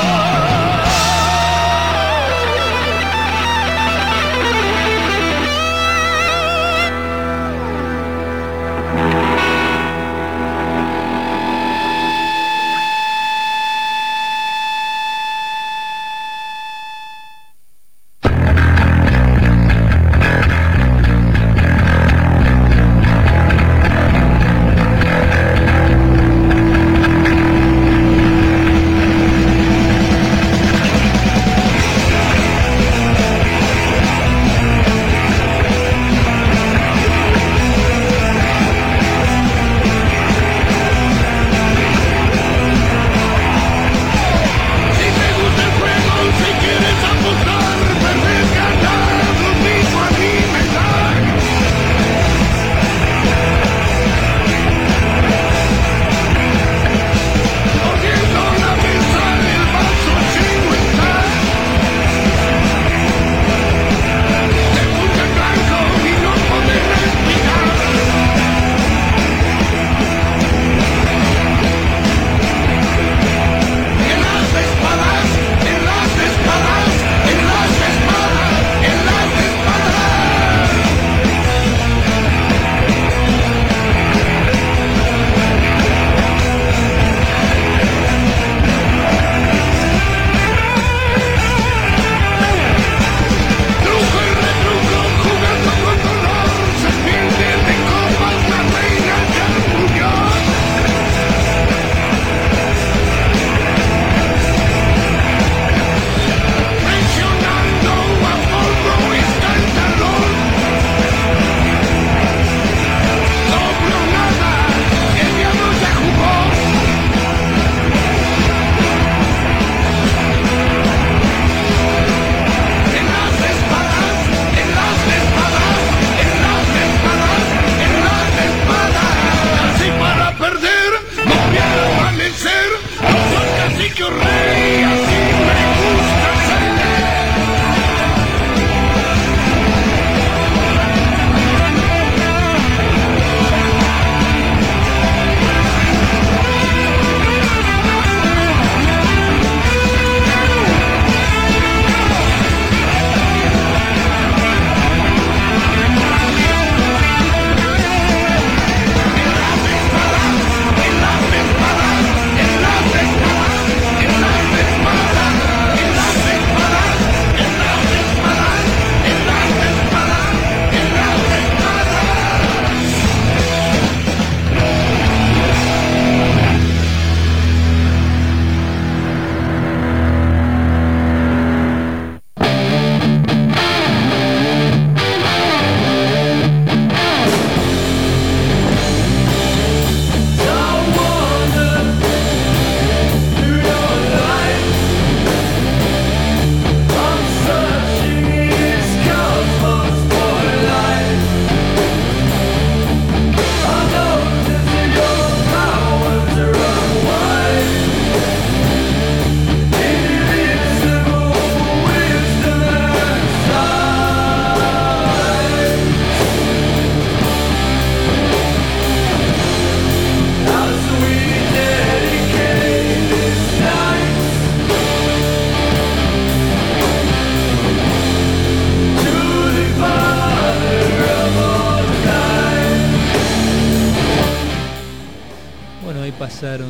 pasaron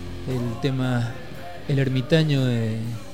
el tema El Ermitaño de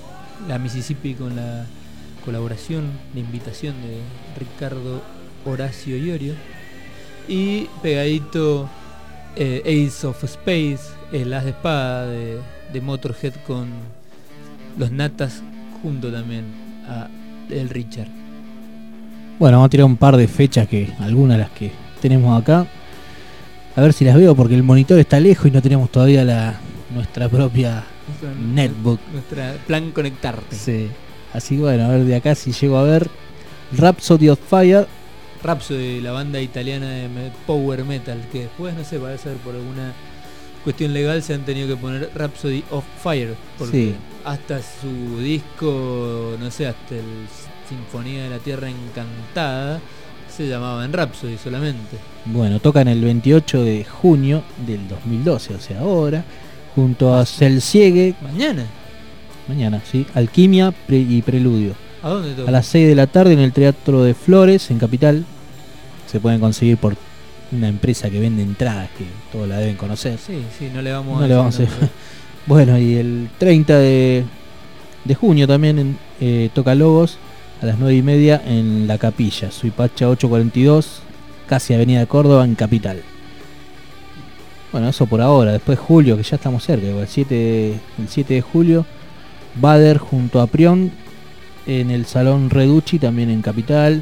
la Mississippi con la colaboración, la invitación de Ricardo Horacio Iorio, y pegadito eh, Ace of Space, el as de espada de, de Motorhead con los Natas junto también a el Richard. Bueno, vamos a tirar un par de fechas, que algunas de las que tenemos acá. A ver si las veo, porque el monitor está lejos y no tenemos todavía la nuestra propia Nuestra- netbook. Nuestra plan conectarte. Sí. Así que bueno, a ver de acá si llego a ver Rhapsody of Fire. Rhapsody, la banda italiana de me- power metal, que después, no sé, parece ser por alguna cuestión legal se han tenido que poner Rhapsody of Fire, porque Sí. hasta su disco, no sé, hasta el Sinfonía de la Tierra Encantada se llamaban Rhapsody solamente. Bueno, tocan el veintiocho de junio del dos mil doce, o sea, ahora, junto a Celsiege. Mañana. Mañana, sí. Alquimia pre- y Preludio. ¿A dónde toca? A las seis de la tarde en el Teatro de Flores, en Capital. Se pueden conseguir por una empresa que vende entradas, que todos la deben conocer. Sí, sí, no le vamos No a le vamos a decir hacer. Bueno, y el treinta de, de junio también en, eh, toca Lobos a las nueve y media en La Capilla, Suipacha ochocientos cuarenta y dos, casi Avenida Córdoba, en Capital. Bueno, eso por ahora. Después julio, que ya estamos cerca, igual, el siete de, el siete de julio, Bader junto a Prión en el Salón Reducci, también en Capital.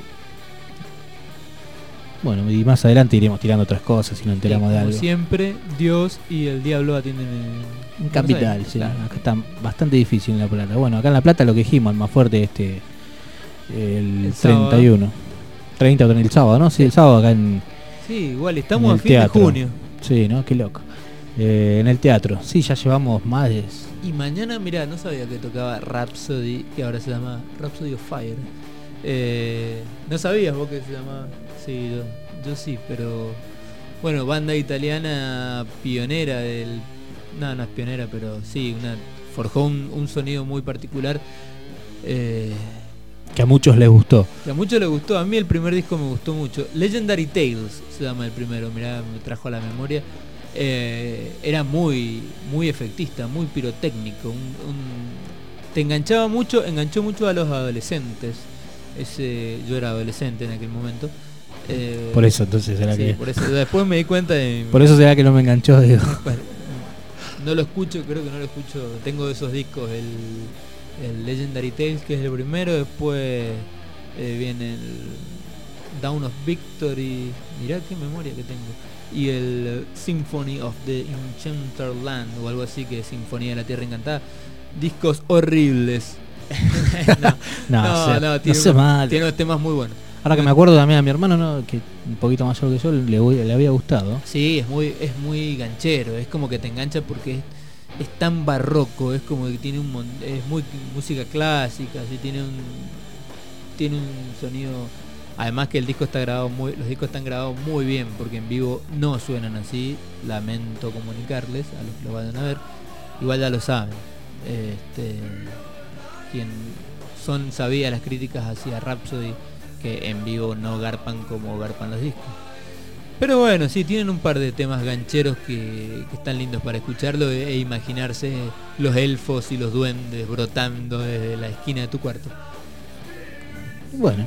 Bueno, y más adelante iremos tirando otras cosas si nos enteramos de Como algo. siempre, Dios y el Diablo atienden en, En Capital, Buenos Aires, sí. claro. Acá está bastante difícil en La Plata. Bueno, acá en La Plata lo que dijimos, el más fuerte este el, El sábado. treinta y uno. treinta o treinta el sábado, ¿no? Sí, el sábado acá en, Sí, igual en estamos el a fin teatro. de junio. Sí, ¿no? Qué loco. Eh, en el teatro. Sí, ya llevamos más de... Y mañana, mirá, no sabía que tocaba Rhapsody, que ahora se llama Rhapsody of Fire. Eh, no sabías vos que se llamaba. Sí, yo, yo sí, pero bueno, banda italiana pionera del... No, no es pionera, pero sí, una forjó un, un sonido muy particular. Eh, Que a muchos les gustó. que a muchos les gustó. A mí el primer disco me gustó mucho. Legendary Tales se llama el primero, mirá, me trajo a la memoria. Eh, era muy muy efectista, muy pirotécnico. Un, un- te enganchaba mucho, enganchó mucho a los adolescentes. Ese, yo era adolescente en aquel momento. Eh, Por eso, entonces, será sí, que- por eso. Después me di cuenta de... Por eso será que no me enganchó, digo. Bueno, no lo escucho, creo que no lo escucho. Tengo esos discos, el, el Legendary Tales, que es el primero, después eh, viene el Dawn of Victory, mirá qué memoria que tengo, y el eh, Symphony of the Enchanted Land, o algo así, que es Sinfonía de la Tierra Encantada. Discos horribles. no, No, no, o sea, no, no tiene, sea unos, malo. tiene unos temas muy buenos. Ahora que me acuerdo también a mi hermano, ¿no? Que un poquito mayor que yo, le, voy- le había gustado. Sí, es muy, es muy ganchero, es como que te engancha porque es, es tan barroco, es como que tiene un mon- es muy música clásica, así tiene un tiene un sonido, además que el disco está grabado muy, los discos están grabados muy bien, porque en vivo no suenan así, lamento comunicarles a los que lo vayan a ver, igual ya lo saben. Este, quien son sabidas las críticas hacia Rhapsody, que en vivo no garpan como garpan los discos. Pero bueno, sí, tienen un par de temas gancheros que, que están lindos para escucharlo e, e imaginarse los elfos y los duendes brotando desde la esquina de tu cuarto. Bueno.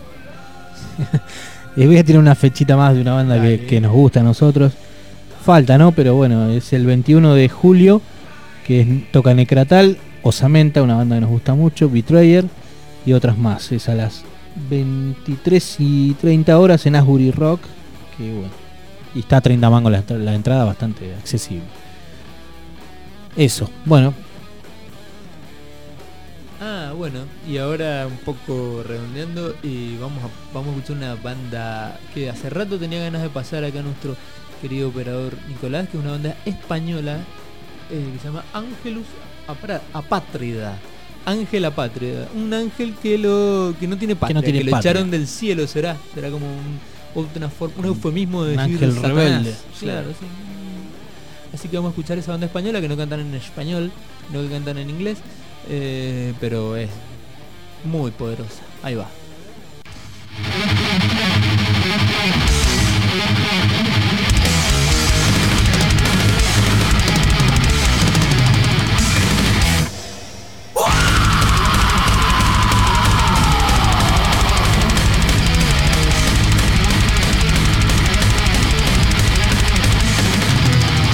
Y voy a tirar una fechita más de una banda que, que nos gusta a nosotros. Falta, ¿no? Pero bueno, es el veintiuno de julio, que es- toca Necratal, Osamenta, una banda que nos gusta mucho, Betrayer y otras más. Es a las veintitrés y treinta horas en Asbury Rock, que bueno, y está a treinta mangos la, la entrada, bastante accesible. Eso, bueno. Ah, bueno, y ahora un poco redondeando y vamos a, vamos a escuchar una banda que hace rato tenía ganas de pasar acá a nuestro querido operador Nicolás, que es una banda española eh, que se llama Ángelus Apra- Apátrida. Ángel Apátrida, un ángel que lo que no tiene patria, no tiene que lo patria. echaron del cielo, será, será como un, otra forma, un eufemismo de Un decir ángel Satanás. rebelde. Claro, sí. Así que vamos a escuchar esa banda española que no cantan en español, no que cantan en inglés, eh, pero es muy poderosa. Ahí va. Wow!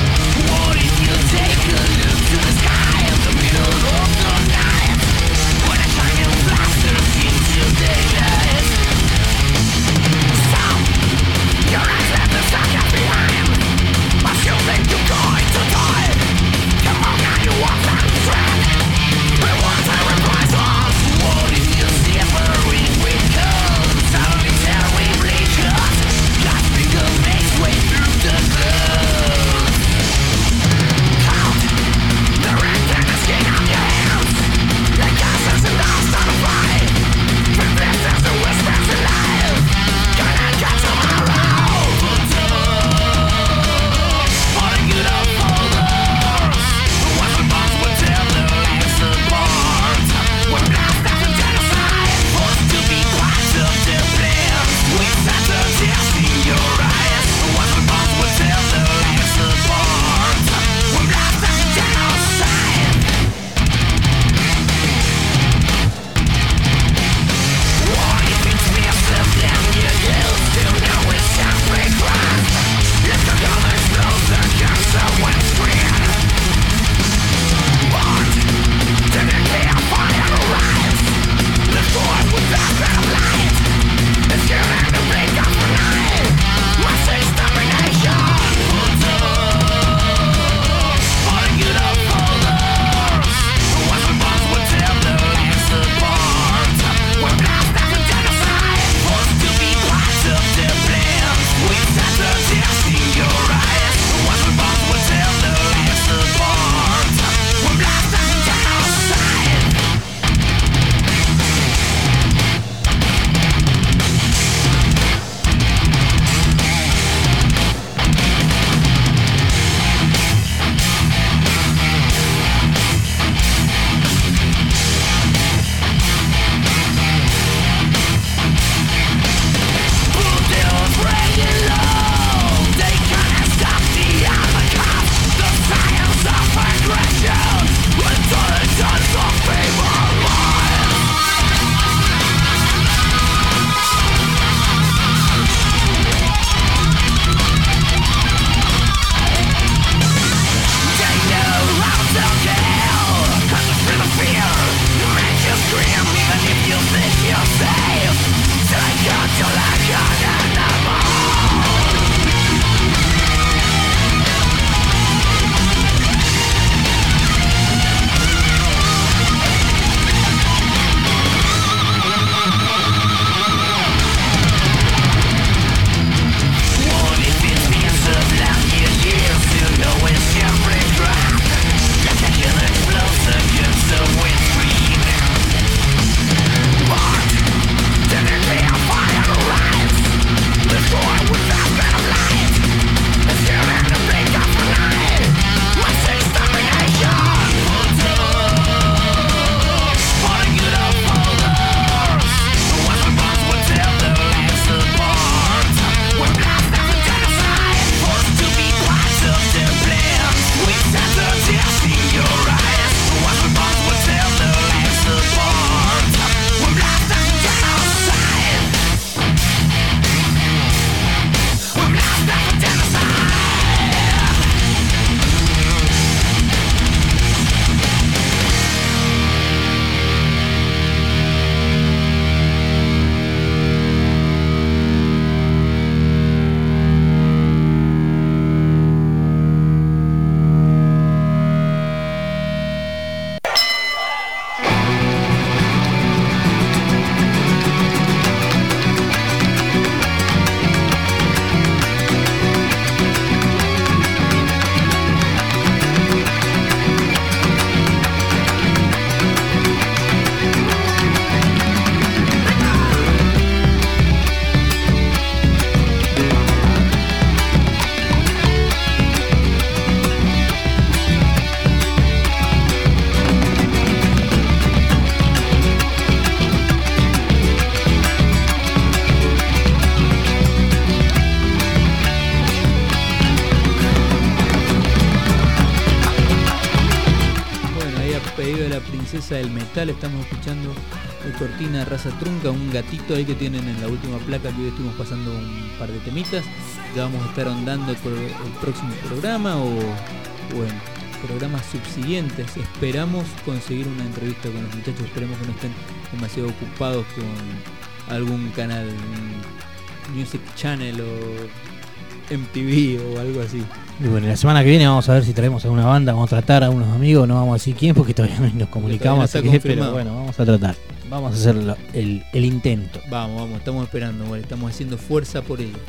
pedido de la princesa del metal. Estamos escuchando de cortina Raza Trunca, un gatito ahí que tienen en la última placa, que hoy estuvimos pasando un par de temitas. Ya vamos a estar ahondando por el próximo programa o, o en programas subsiguientes. Esperamos conseguir una entrevista con los muchachos, esperemos que no estén demasiado ocupados con algún canal, Music Channel o M T V o algo así. Y bueno, la semana que viene vamos a ver si traemos a una banda, vamos a tratar a unos amigos, no vamos a decir quién porque todavía no nos comunicamos, todavía no está que, pero bueno, vamos a tratar, vamos a hacer lo, el, el intento. Vamos, vamos, estamos esperando, bueno, estamos haciendo fuerza por ello.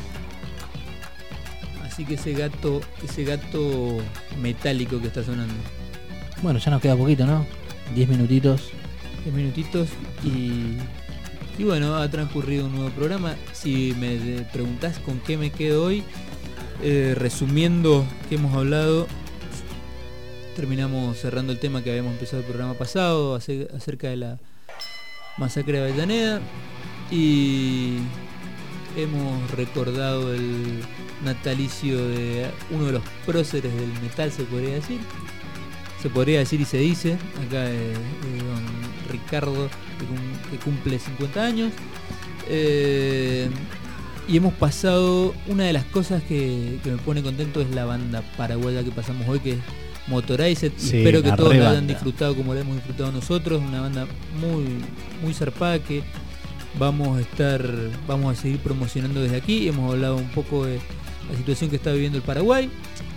Así que ese gato, ese gato metálico que está sonando. Bueno, ya nos queda poquito, ¿no? diez minutitos. diez minutitos y... Y bueno, ha transcurrido un nuevo programa. Si me preguntás con qué me quedo hoy, eh, resumiendo qué hemos hablado, terminamos cerrando el tema que habíamos empezado el programa pasado, acerca de la masacre de Avellaneda, y hemos recordado el natalicio de uno de los próceres del metal, se podría decir. Se podría decir y se dice, acá de, de don Ricardo, que, cum, que cumple cincuenta años. Eh, y hemos pasado, una de las cosas que, que me pone contento es la banda paraguaya que pasamos hoy, que es Motorized. Sí, y espero que todos la hayan banda. disfrutado como la hemos disfrutado nosotros. Una banda muy, muy zarpada que vamos a estar, vamos a seguir promocionando desde aquí. Hemos hablado un poco de la situación que está viviendo el Paraguay.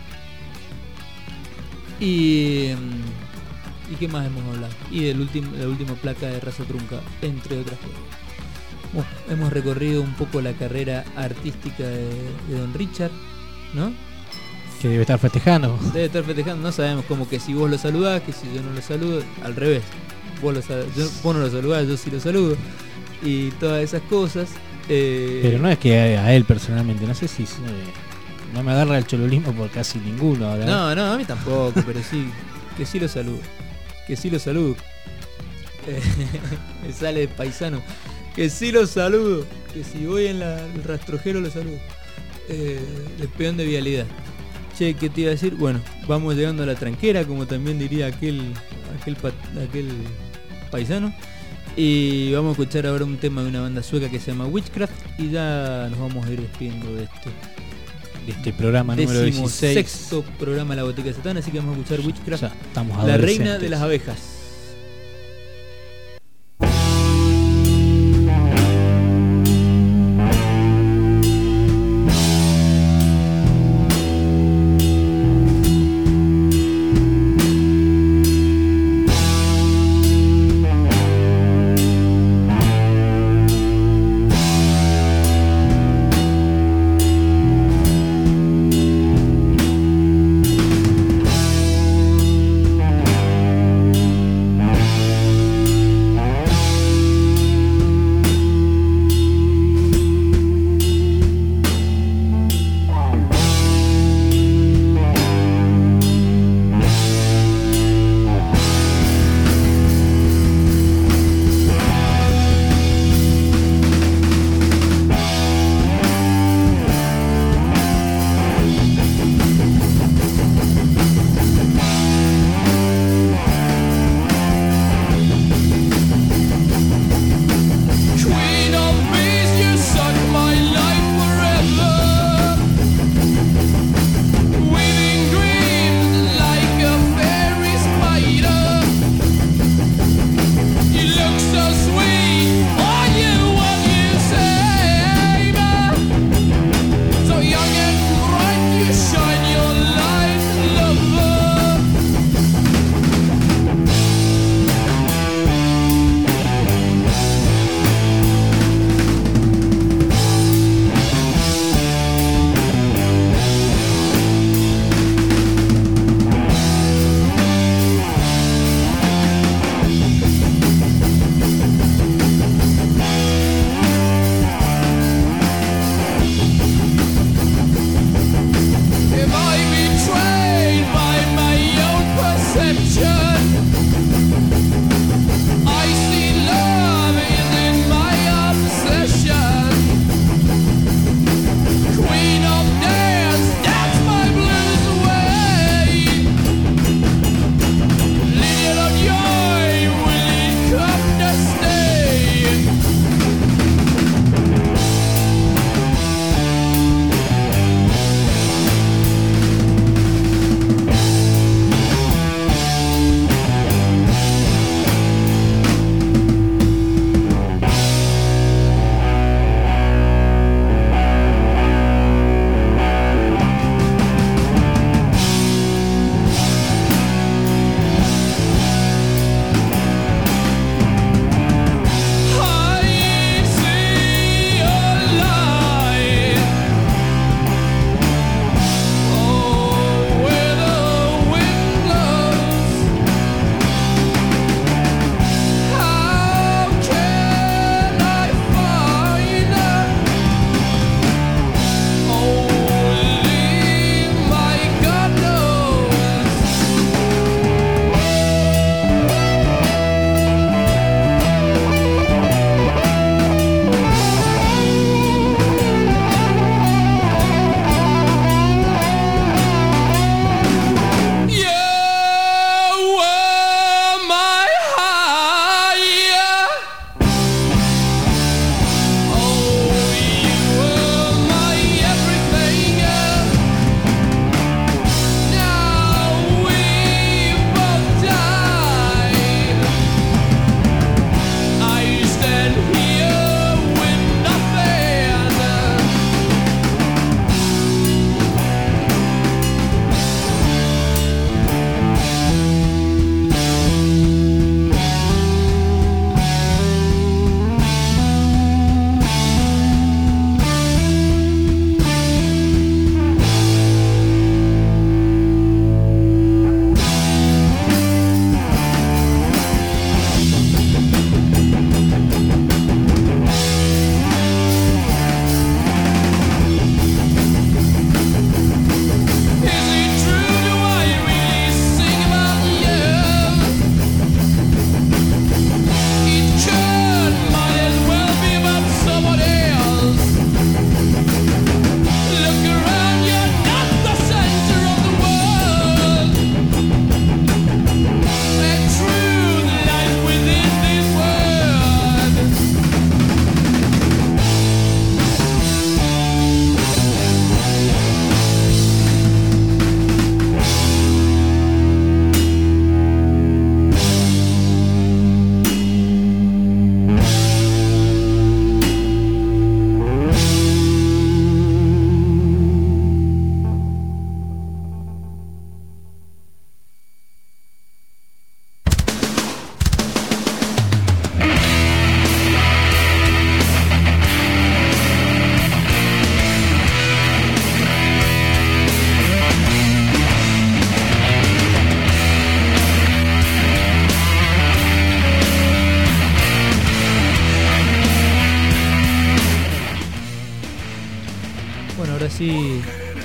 Y, y qué más hemos hablado, y del último, la última placa de Raza Trunca, entre otras cosas. Hemos, hemos recorrido un poco la carrera artística de, de don Richard, ¿no? Que debe estar festejando. Debe estar festejando, no sabemos, como que si vos lo saludás, que si yo no lo saludo, al revés, vos, lo sal, yo, vos no lo saludás, yo sí lo saludo, y todas esas cosas. Eh, Pero no es que a, a él personalmente, no sé si... Eh, no me agarra el chololismo por casi ninguno ahora. No, no, a mí tampoco, pero sí, que sí lo saludo. Que sí lo saludo. Eh, me sale de paisano. Que sí lo saludo. Que si voy en la, el rastrojero lo saludo. Eh, el peón de vialidad. Che, ¿qué te iba a decir? Bueno, vamos llegando a la tranquera, como también diría aquel, aquel, aquel paisano. Y vamos a escuchar ahora un tema de una banda sueca que se llama Witchcraft. Y ya nos vamos a ir despidiendo de este. De este programa número dieciséis. Sexto programa de la Botica de Satán, así que vamos a escuchar Witchcraft, estamos la reina de las abejas. Thank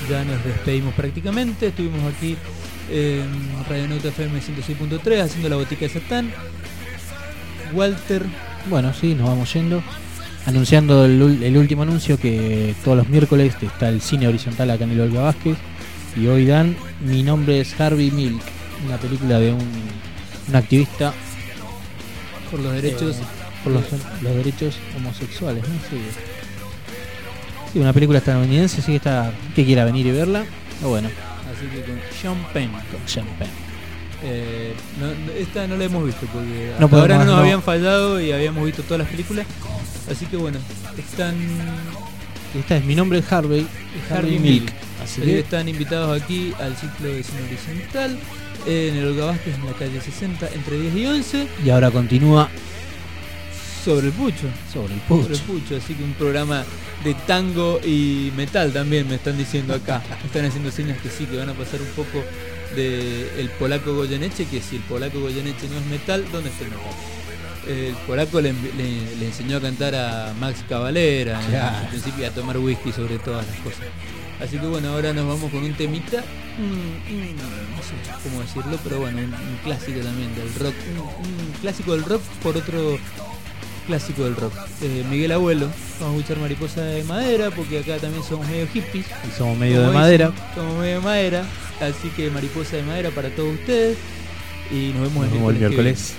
ya nos despedimos prácticamente. Estuvimos aquí en Radio Nauta F M ciento seis punto tres haciendo la botica de Satán. Walter. Bueno, sí, nos vamos yendo. Anunciando el, el último anuncio, que todos los miércoles está el cine horizontal acá en el Olga Vázquez. Y hoy dan Mi nombre es Harvey Milk, una película de un, un activista por los derechos eh, por los, los derechos homosexuales, ¿no? Sí. Sí, una película estadounidense, así que está que quiera venir y verla. O bueno. Así que con Sean Penn. Con Sean Penn. Eh, no, esta no la hemos visto porque no hasta ahora no nos no. habían fallado y habíamos visto todas las películas. Así que bueno, están. Esta es Mi nombre es Harvey, Harvey, Harvey Milk. Milk. Así que que están invitados aquí al ciclo de cine horizontal en el Olga Vázquez, en la calle sesenta, entre diez y once. Y ahora continúa sobre el pucho. Sobre el pucho. Sobre el pucho, así que un programa de tango y metal también me están diciendo acá. Me están haciendo señas que sí, que van a pasar un poco de el polaco Goyeneche, que si el polaco Goyeneche no es metal, ¿dónde está el metal? El polaco le, le, le enseñó a cantar a Max Cavalera, claro. En principio, a tomar whisky sobre todas las cosas. Así que bueno, ahora nos vamos con un temita, mm, mm, no sé cómo decirlo, pero bueno, un, un clásico también del rock, un, un clásico del rock por otro clásico del rock. Eh, Miguel Abuelo, vamos a escuchar Mariposa de Madera, porque acá también somos medio hippies. Y somos medio de madera. Dicen, somos medio de madera, así que Mariposa de Madera para todos ustedes. Y nos vemos nos el vemos el miércoles.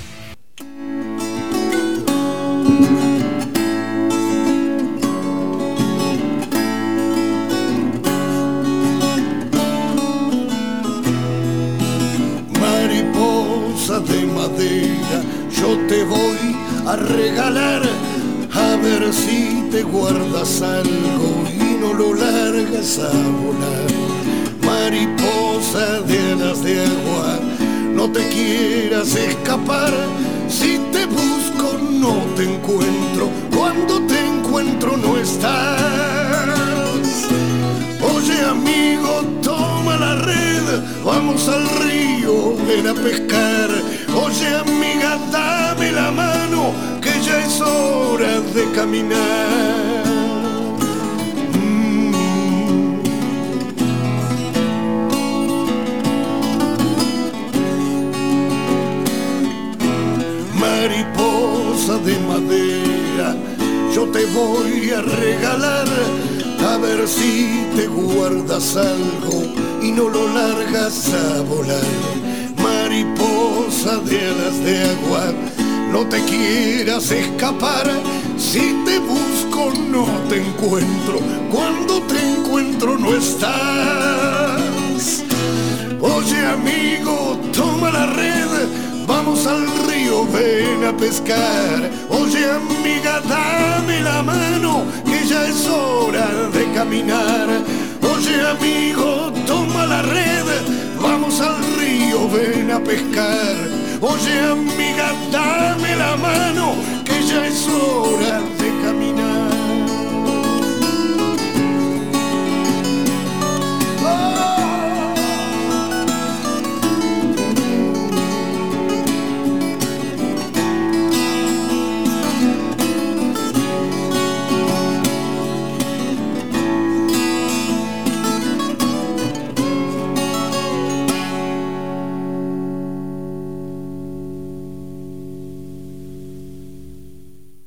Mariposa de madera, yo te voy a regalar, a ver si te guardas algo y no lo largas a volar. Mariposa de alas de agua, no te quieras escapar, si te busco no te encuentro, cuando te encuentro no estás. Oye amigo, toma la red, vamos al río, ven a pescar. Oye amiga, dame la mano, que ya es hora de caminar. Mm. Mariposa de madera, yo te voy a regalar, a ver si te guardas algo y no lo largas a volar. Mariposa de alas de agua, no te quieras escapar, si te busco no te encuentro, cuando te encuentro no estás. Oye amigo, toma la red, vamos al río, ven a pescar. Oye amiga, dame la mano, que ya es hora de caminar. Oye amigo, toma la red, vamos al río, ven a pescar. Oye amiga, dame la mano, que ya es hora